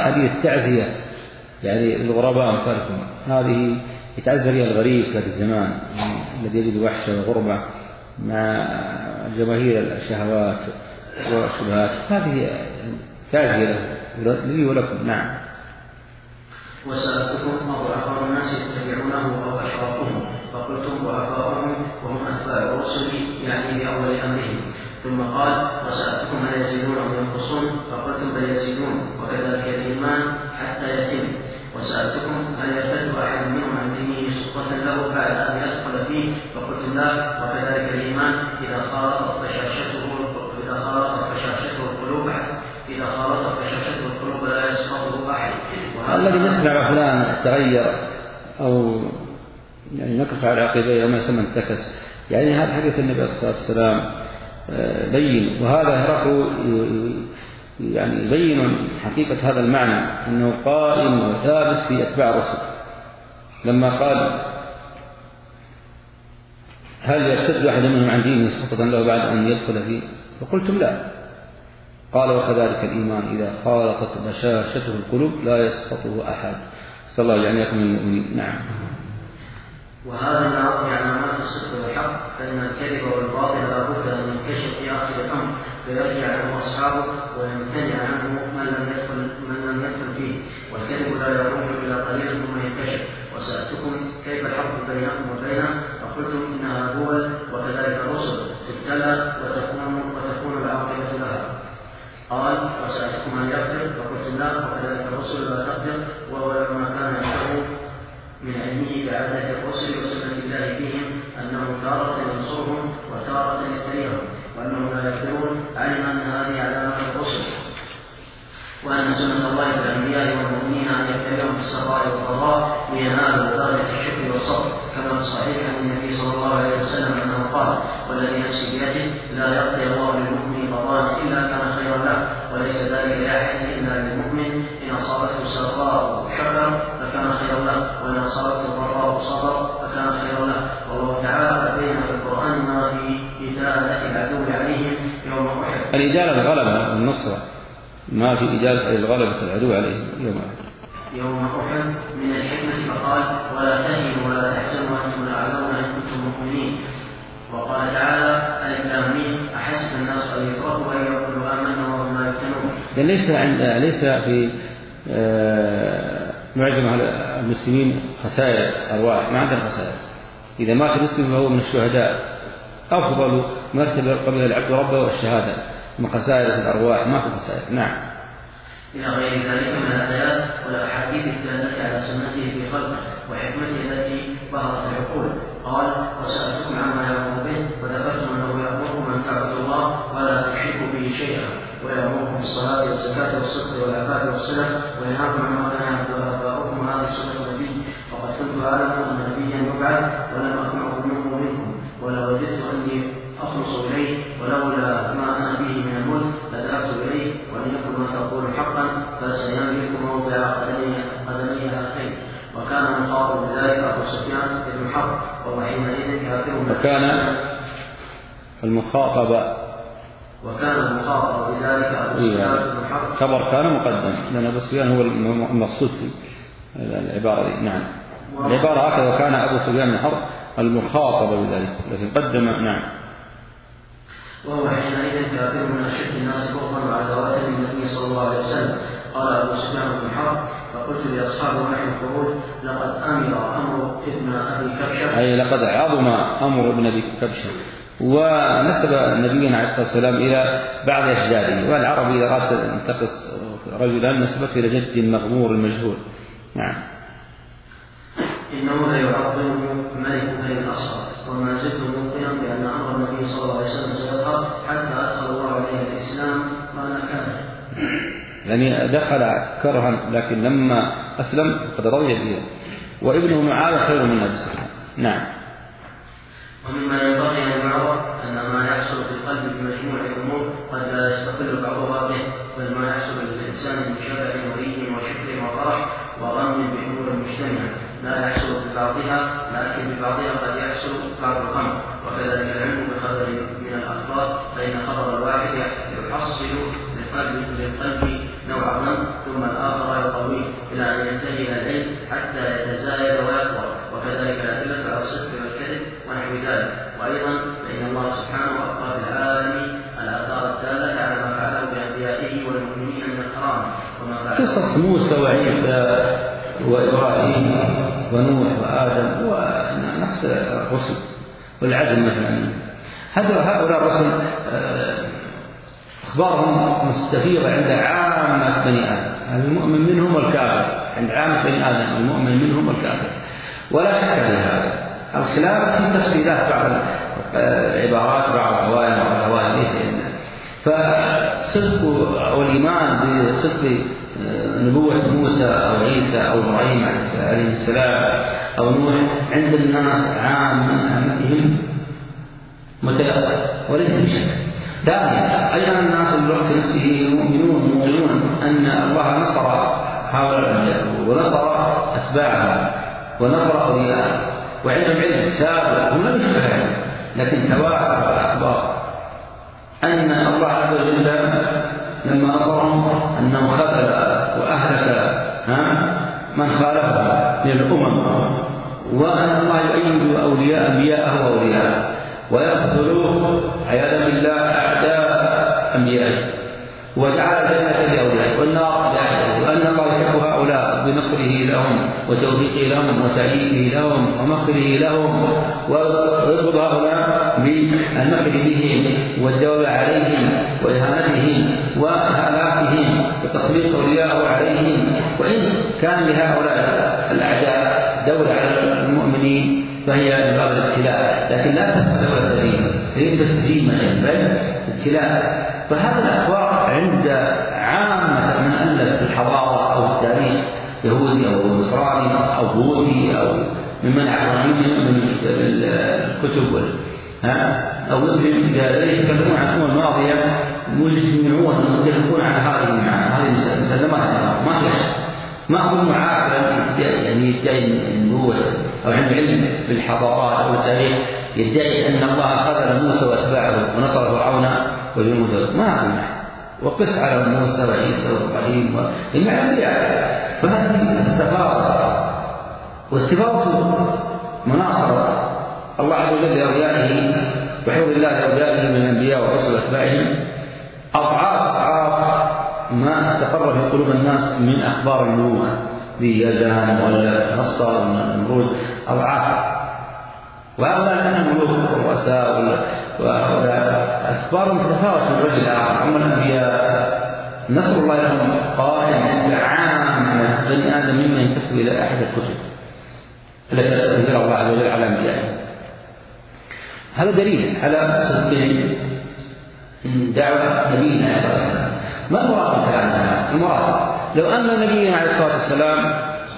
حديث التعزية يعني الغرباء أمثالكم، هذه يتعزى بها الغريب في هذا الزمان الذي يجد وحشة وغربة مع جماهير الشهوات والشبهات، هذه تعزية لي ولكم. نعم. وسألتكم أضعف الناس يتبعونه أو أشرافهم، فقلتم ضعفاؤهم وهم أتباع الرسل يعني بأول أمرهم. ثم قال وسألتكم هل يزيدون أو ينقصون، فقلتم بل يزيدون وكذلك الإيمان حتى يتم. وسألتكم هل يرتد أحد منهم عن دينه سلطة له بعد أن يدخل فيه، فقلتم لا وكذلك الإيمان إذا خالطت بشاشته إذا خالطت بشاشته القلوب إذا خالطت بشاشته القلوب لا يسقطه أحد. الذي نسمع فلان تغير أو يعني نكف على عقبيه أو ما يسمى انتكس، يعني هذا حديث النبي صلى الله عليه وسلم بين، وهذا هرقل يعني يبين حقيقة هذا المعنى أنه قائم وثابت في أتباع الرسل. لما قال هل يرتد أحد منهم عن دينه سقطا له بعد أن يدخل فيه، فقلتم لا. قال وكذلك الإيمان إذا خالطت بشاشته القلوب لا يسقطه أحد. صلى الله عليه وسلم المؤمنين. نعم. وهذا من أعظم علامات الصدق والحق، فإن الكذب والباطل لا بد أن ينكشف في آخر الأمر فيرجع عنه أصحابه ويمتنع عنه من لم يدخل من لم يدخل فيه، والكذب لا يروح إلى قليل ثم ينكشف. وسألتكم كيف الحق بينكم وبينه، فقلتم إنها دول وكذلك الرسل تبتلى وتكون وتكون العاقبة لها. قال وسألتكم أن يقدر، فقلتم لا وكذلك الرسل لا تقدر، وهو ما كان يشتغل من علمه بعادة الرسل وسنة الله فيهم أنه تارة ينصرهم وتارة يبتليهم، وأنهم لا يقدرون. علم أن هذه علامات الرسل، وأن سنة الله في الأنبياء والمؤمنين أن يبتليهم بالسراء والضراء لينالوا درجة الشكر والصبر، كما في الصحيح عن النبي صلى الله عليه وسلم أنه قال والذي نفسي بيده لا يقضي الله للمؤمن قضاء إلا كان خيرا له، وليس ذلك لأحد إلا للمؤمن، إن أصابته سراء شكر فكان خيرا له، وإن أصابته ضراء صبر فكان خيرا له. والله تعالى بين في القرآن ما في إدالة العدو عليهم يوم أحد. الإدالة الغلبة والنصرة، ما في إدالة الغلبة العدو عليهم يوم أحد. يوم أحد من الحكمة فقال ولا تهنوا ولا تحزنوا وأنتم الأعلون إن كنتم مؤمنين. وقال تعالى ألف لام ميم أحسب الناس أن يتركوا أن يقولوا آمنا وهم لا يفتنون. ليس عند ليس في معظم المسلمين خسائر أرواح، ما عندهم خسائر. إذا مات المسلم فهو من الشهداء، أفضل مرتبة قبل العبد ربه والشهادة، من خسائر الأرواح ما في خسائر. نعم. إلى غير ذلك من الآيات والأحاديث الدالة على سنته في خلقه وحكمته التي ظهرت العقول. قال وسألتكم عما يأمر به، وذكرتم أنه يأمركم أن تعبدوا الله ولا تشركوا به شيئا، ويأمركم بالصلاة والزكاة والصدق والعفاف والصلة، وينهاكم عما كان يعبد آباؤكم هذه سنة النبي. وقد كنت أعلم أن نبيا يبعث ولم أكن أظنه منكم، ولا وجدت أني أخلص إليه، ولولا ما أنا به من الملك لذهبت إليه، وإن يكن ما تقول حقا فسيملك موضع قدمي هاتين. وكان المخاطب بذلك أبو سفيان بن حرب، وهو حينئذ كافر. وكان المخاطب وكان المخاطب بذلك أبو سفيان بن حرب. خبر كان مقدم لأن أبو سفيان هو المقصود في العبارة دي. نعم. العبارة هكذا وكان أبو سفيان بن حرب المخاطب بذلك، لكن قدم. نعم. وهو حينئذ كافر من أشد الناس بغضا على ذوات النبي صلى الله عليه وسلم. قال أبو سفيان بن حرب فقلت لأصحابه نحن الخروج لقد أمر أمر ابن أبي كبشة، أي لقد عظم أمر ابن أبي كبشة. ونسب نبينا عليه الصلاة والسلام إلى بعض أجداده، والعرب إذا أرادت أن تقص رجلا نسبته إلى جد مغمور المجهول. نعم. إنه لا يعظمه ملك بني الأصفر، وما زلت موقنا بأن أمر النبي صلى الله عليه وسلم سيظهر حتى أدخل الله عليه الإسلام وأنا كان. يعني دخل كرها، لكن لما أسلم قد رضي به، وابنه معاذ خير من أبي سفيان. نعم. ومما ينبغي أن يعرف أن ما يحصل في القلب بمجموع الأمور قد لا يستقل بعضها به، بل ما يحصل للإنسان من شبع وري وشكر وفرح وغم بأمور مجتمعة لا يحصل ببعضها، لكن ببعضها قد يحصل بعض الغم. وكذلك العلم بخبر من الأخبار، فإن خبر الواحد يحصل للقلب نوع غم ثم الآخر ذلك. وأيضا فإن الله سبحانه أبقى في العالم الآثار الدالة على ما فعله بأنبيائه والمؤمنين من الكرام وما فعله قصص موسى وعيسى وإبراهيم ونوح وآدم ونفس الرسل والعزم مثلا. هؤلاء الرسل أخبارهم مستفيضة عند عامة بني آدم، المؤمن منهم والكافر، عند عامة بني آدم المؤمن منهم والكافر، ولا شك في هذا. الخلاف في تفصيلات بعض العبارات بعض القوائم أو القوائم ليس إلا فالصدق والإيمان بصدق نبوة موسى أو عيسى أو إبراهيم عليه السلام أو نوح عند الناس عام من عامتهم متيقن وليس بشك. ثانيا أيضا الناس بالوقت نفسه مؤمنون موقنون أن الله نصر هؤلاء الأنبياء ونصر أتباعهم ونصر أولياءهم، وعندهم علم سابق هم لم يشبهوا، لكن تواتر الأخبار أن الله عز وجل لما نصرهم أنه خذل وأهلك من خالفهم من الأمم، وأن الله يؤيد أولياء أنبياءه وأولياءه ويقتلوه عياذا بالله أعداء أنبيائه، وجعل الجنة لأوليائه والنار لأعدائه، وأن الله يحب هؤلاء بنصره لهم وتوفيقه لهم وتأييده لهم ومكره لهم، ويبغض هؤلاء بالمكر بهم والدولة عليهم وإهانتهم وهلاكهم وتسليط أولياءه عليهم. وإن كان لهؤلاء الأعداء دولة على المؤمنين فهي من باب الابتلاء، لكن لا تكون دولة سليمة ليست هزيمة بل ابتلاء. فهذا الأخبار عند عامة من ألف الحضارة أو التاريخ يهودي أو نصراني أو بوذي أو ممن عقلانيين من الكتب أو مسلم يتكلمون عن الأمم الماضية مجتمعون متفقون على هذه المعاني، هذه المسلمات ما فيها ما هو معاقلا يعني يدعي النبوة أو عنده علم بالحضارات أو التاريخ يدعي أن الله خذل موسى وأتباعه ونصر فرعون وجنوده، ما هذا المعنى. وقس على موسى وعيسى وإبراهيم المعنى يعني. فهذه استفاضة واستفاضة مناصرة الله عز وجل لأوليائه وحفظ الله لأوليائه من الأنبياء والرسل وأتباعهم أضعاف أضعاف ما استقر في قلوب الناس من أخبار النبوة بيزن ولا نصر والنمرود أضعاف. وهؤلاء كانوا ملوك والرؤساء وهؤلاء أخبارهم تتفاوت من رجل الآخر. أما الأنبياء نصر الله لهم قائم عام بني آدم مما ينتسب إلى أحد الكتب التي أنزل الله عز وجل على أنبيائه. هذا دليل على صدقهم دعوة نبينا عليه الصلاة والسلام. ما المراد من كلامنا؟ المراد لو أن نبينا عليه الصلاة والسلام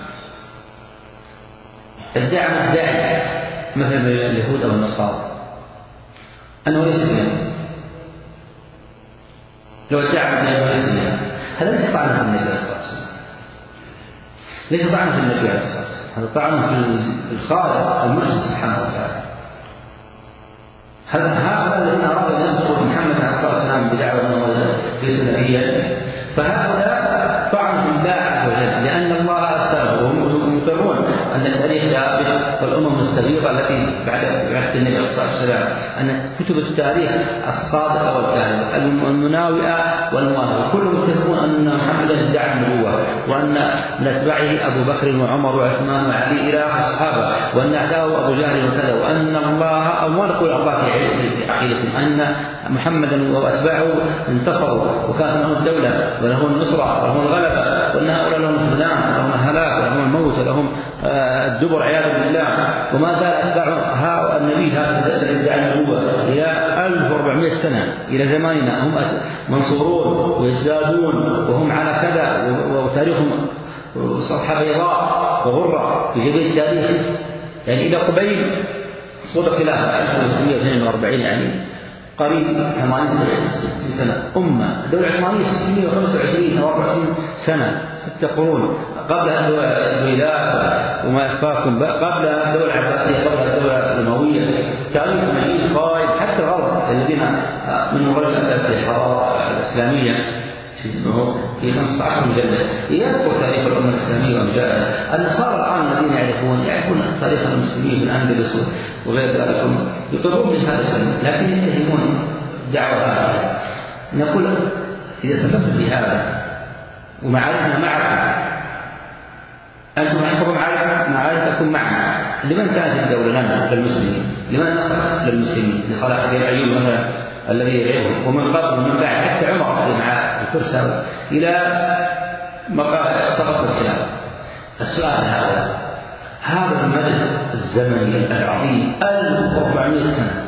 ادعى مدعي مثل اليهود أو النصارى أنه ليس بهم، لو ادعى أنه ليس بهم هذا ليس طعنه في النبي عليه الصلاة والسلام، ليس طعنه في النبي عليه الصلاة والسلام، هذا طعنه في الخالق المرسل سبحانه وتعالى. هؤلاء الذين أرادوا أن يصدقوا محمد عليه الصلاة والسلام بدعوى أنه ليس نبيا فهؤلاء طعنوا في الله عز وجل، لأن الله أرسله وهم مقرون أن التاريخ ثابت والأمم السابقة التي بعد بعث النبي عليه الصلاة والسلام أن كتب التاريخ الصادقة والكاذبة المناوئة والموافقة كلهم متفقون أن محمدا ادعى النبوة، وأن من أتباعه أبو بكر وعمر وعثمان وعلي إلى أصحابه، وأن أعداءه أبو جهل وكذا، وأن الله أو ما نقول الله في عقيدتهم أن محمدا وأتباعه انتصروا وكانت لهم الدولة ولهم النصرة ولهم الغلبة، وأن هؤلاء لهم الخذلان ولهم الهلاك ولهم الموت ولهم الدبر عياذا بالله. وما زال أتباع النبي هذا الذي ادعى النبوة إلى ألف وأربعمائة سنة إلى زماننا هم منصورون ويزدادون وهم على كذا، وتاريخهم صفحة بيضاء وغرة في جميع التاريخ. يعني إلى قبيل صوت خلافة ألف وثلاثمائة واثنين وأربعين يعني قريب ثمانين سنة أمة دولة عثمانية ستمائة وخمسة وعشرين أو أربعة وعشرين سنة ستة قرون قبل الولاء وما يخفاكم قبل الدولة العباسية قبل الدولة الأموية. تاريخ مجيد قائم حتى الغرب الذين من رجل الحضارة الإسلامية في اسمه في خمسة عشر مجلد يذكر تاريخ الأمة الإسلامية ومجاء النصارى الآن الذين يعرفون يعرفون تاريخ المسلمين بالأندلس وغير ذلك يقرون بهذا العلم لكن يتهمون دعوة هذه. نقول إذا سببت في هذا ومعارفنا معكم أنتم عندكم معارفكم معنا لمن كانت الدولة لنا للمسلمين لمن نصر للمسلمين لصلاح الدين أيوب مثلا الذي يدعوه ومن قبل ومن بعد حتى عمر مع الفرسان إلى مقام سقط الخلاف. السؤال هذا هذا المدد الزمني العظيم ألف وأربعمائة سنة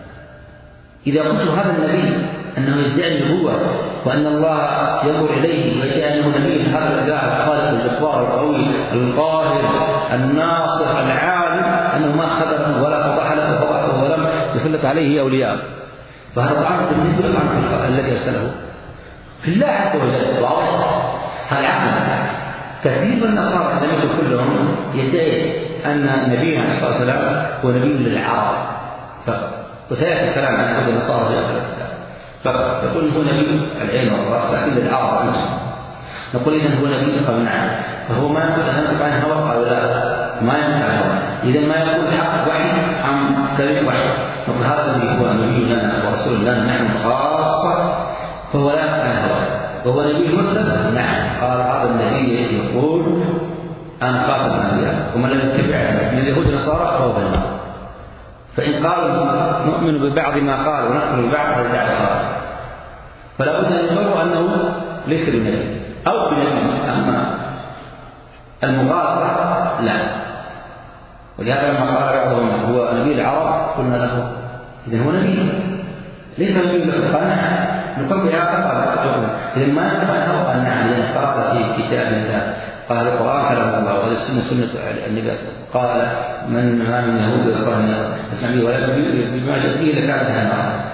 إذا قلت هذا النبي أنه يدعي النبوة وأن الله ينظر إليه ويدعي أنه نبي هذا الإله الخالق الجبار القوي القاهر الناصر العالم أنه ما خذله ولا فضح له وفضحه ولم يسلط عليه أولياء فهذا طعام النبي الأمر الذي أرسله في الله عز وجل واضح. هذا عقل كثير من النصارى الإسلاميين كلهم يدعي أن نبينا عليه الصلاة والسلام هو نبي للعرب فقط وسيأتي الكلام عن هذه النصارى في آخر الكتاب فقط يقول هو نبي العين والرأس لكن للعرب أنتم نقول إذا هو نبي قال نعم فهو ما يقول أن ينطق عن هوى قالوا لا ما ينطق عن هوى إذا ما يقول حق وحي أم كلمة وحي نقول هذا الذي هو نبي لنا ورسول لنا نحن خاصة فهو لا ينطق عن هوى وهو نبي مرسل نعم قال هذا النبي يقول أنا خاتم الأنبياء ومن الذي يتبعه من اليهود والنصارى فهو بالنار فإن قالوا نؤمن ببعض ما قال ونكفر ببعض فالدعوة صارت فلا بد أن يقروا أنه ليس بنبي أو بنبي أما المغالطة لا. ولهذا لما قال بعضهم هو نبي العرب قلنا له إذن هو نبي ليس نبي قال نعم نقول بهذا قال إذن ما نفعله قال نعم لأن قرأت في كتاب الله قال القرآن كلام الله وهذا السنة سنة النبي قال من ما من يهود يصرح اسمعي ولا بما جاء فيه لكانت النار.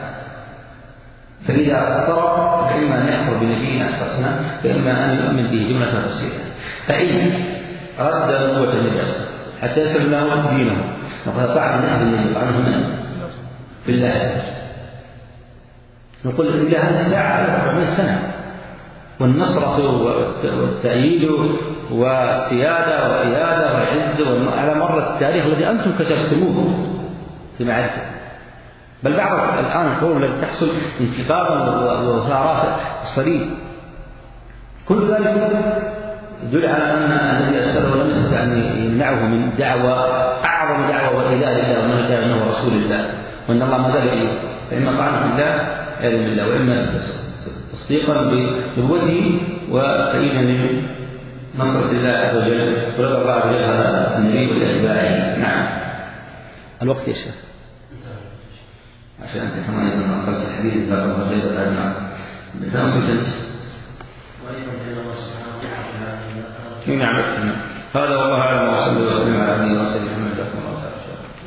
فإذا اضطر فإما أن يكفر بنبينا صلى الله عليه وسلم فإما أن يؤمن به جملة تفسيرا. فإن رد نبوة النبي حتى يسلم له دينه وقد طاعت الناس بالنبي عنه من بالله نقول إلى هذه الساعة أربعمائة سنة والنصرة والتأييد والسيادة والقيادة والعز على مر التاريخ الذي أنتم كتبتموه في معرفة بل بعض الآن الحروب التي تحصل انتقاما وثارات الصليب كل ذلك يدل على أن الذي أرسله لم يستطع أن يمنعه من دعوة أعظم دعوة وإله لله وأنه كان هو رسول الله وأن الله ما زال إليه فإما طعن في الله علم الله وإما تصديقا بنبوته وتأييدا لنصرة الله عز وجل ورضا الله عز وجل هذا النبي ولأتباعه. نعم الوقت يا شيخ عشان أنت كمان إذا ما أخذت الحديث جزاك الله خير وتعالى الناس بنصر جنس نعم. هذا والله أعلم وصلى وسلم على نبينا وصحبه محمد جزاكم الله خير.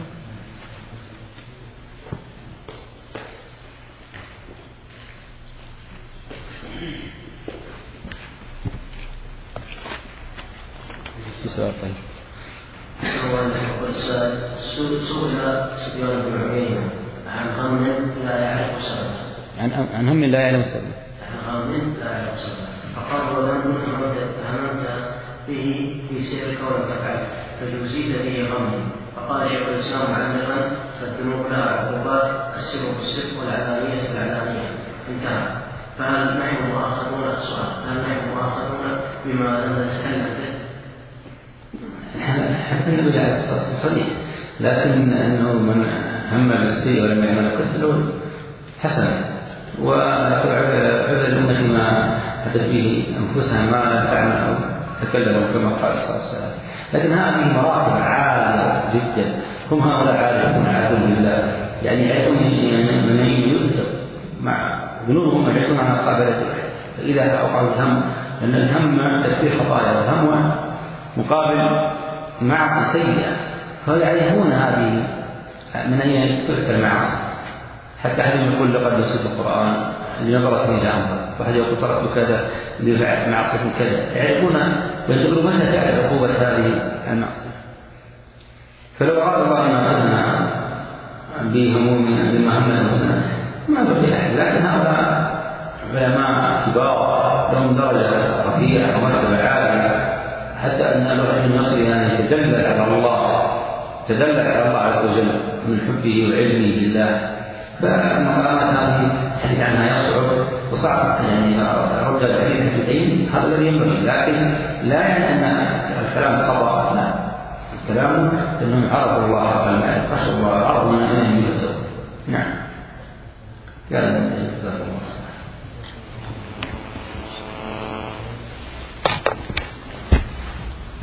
سؤال طيب. سئل سفيان بن عيينة عن هم لا يعرف سببه. عن عن هم لا يعلم سببه. عن هم لا يعرف سببه. فقال وذنب هممت به في سير كونك تفعل فجزيت به غمي. فقال شيخ الإسلام معلقا فالذنوب لها عقوبات السر بالسر والعلانية العلانية. انتهى. فهل نحن مؤاخذون السؤال هل نحن مؤاخذون بما لم نتكلم به؟ حتى النبي عليه الصلاة والسلام صحيح لكن أنه من هم بالسيء ولم يعمل كله حسن ويقول عبد الأمة ما حدث به أنفسها ما لا تعمل أو تكلموا كما قال صلى الله عليه وسلم. لكن هذه مراتب عالية جدا هم هؤلاء عارفون عارفون بالله يعني يعرفون من يذكر مع ذنوبهم يعرفون عن أصحاب فإذا أوقعوا الهم لأن الهم تكفير خطايا والهم مقابل معصية سيئة فيعرفون هذه من أين تؤتى المعاصي. حتى أحد يقول لقد نسيت القرآن لنظرة إلى أمر وأحد يقول تركت كذا لفعل معصية كذا يعرفون ويقولون متى تعرف عقوبة هذه المعصية. فلو أراد الله أن أخذنا بهمومنا بما همنا أنفسنا ما بقي أحد لكن هؤلاء علماء كبار لهم درجة رفيعة ومرتبة عالية، حتى أن الواحد يصل إلى أن يتدلل على الله، تدلل على الله عز وجل من حبه وعلمه بالله. فالمقامات هذه الحديث عنها يصعب وصعب، يعني رد الحديث في الدين هذا الذي ينبغي، لكن لا يعني أن الكلام خطأ، لا، الكلام أنهم عرفوا الله، المعرفة عرفوا الله، عرفوا من أمامهم. نعم.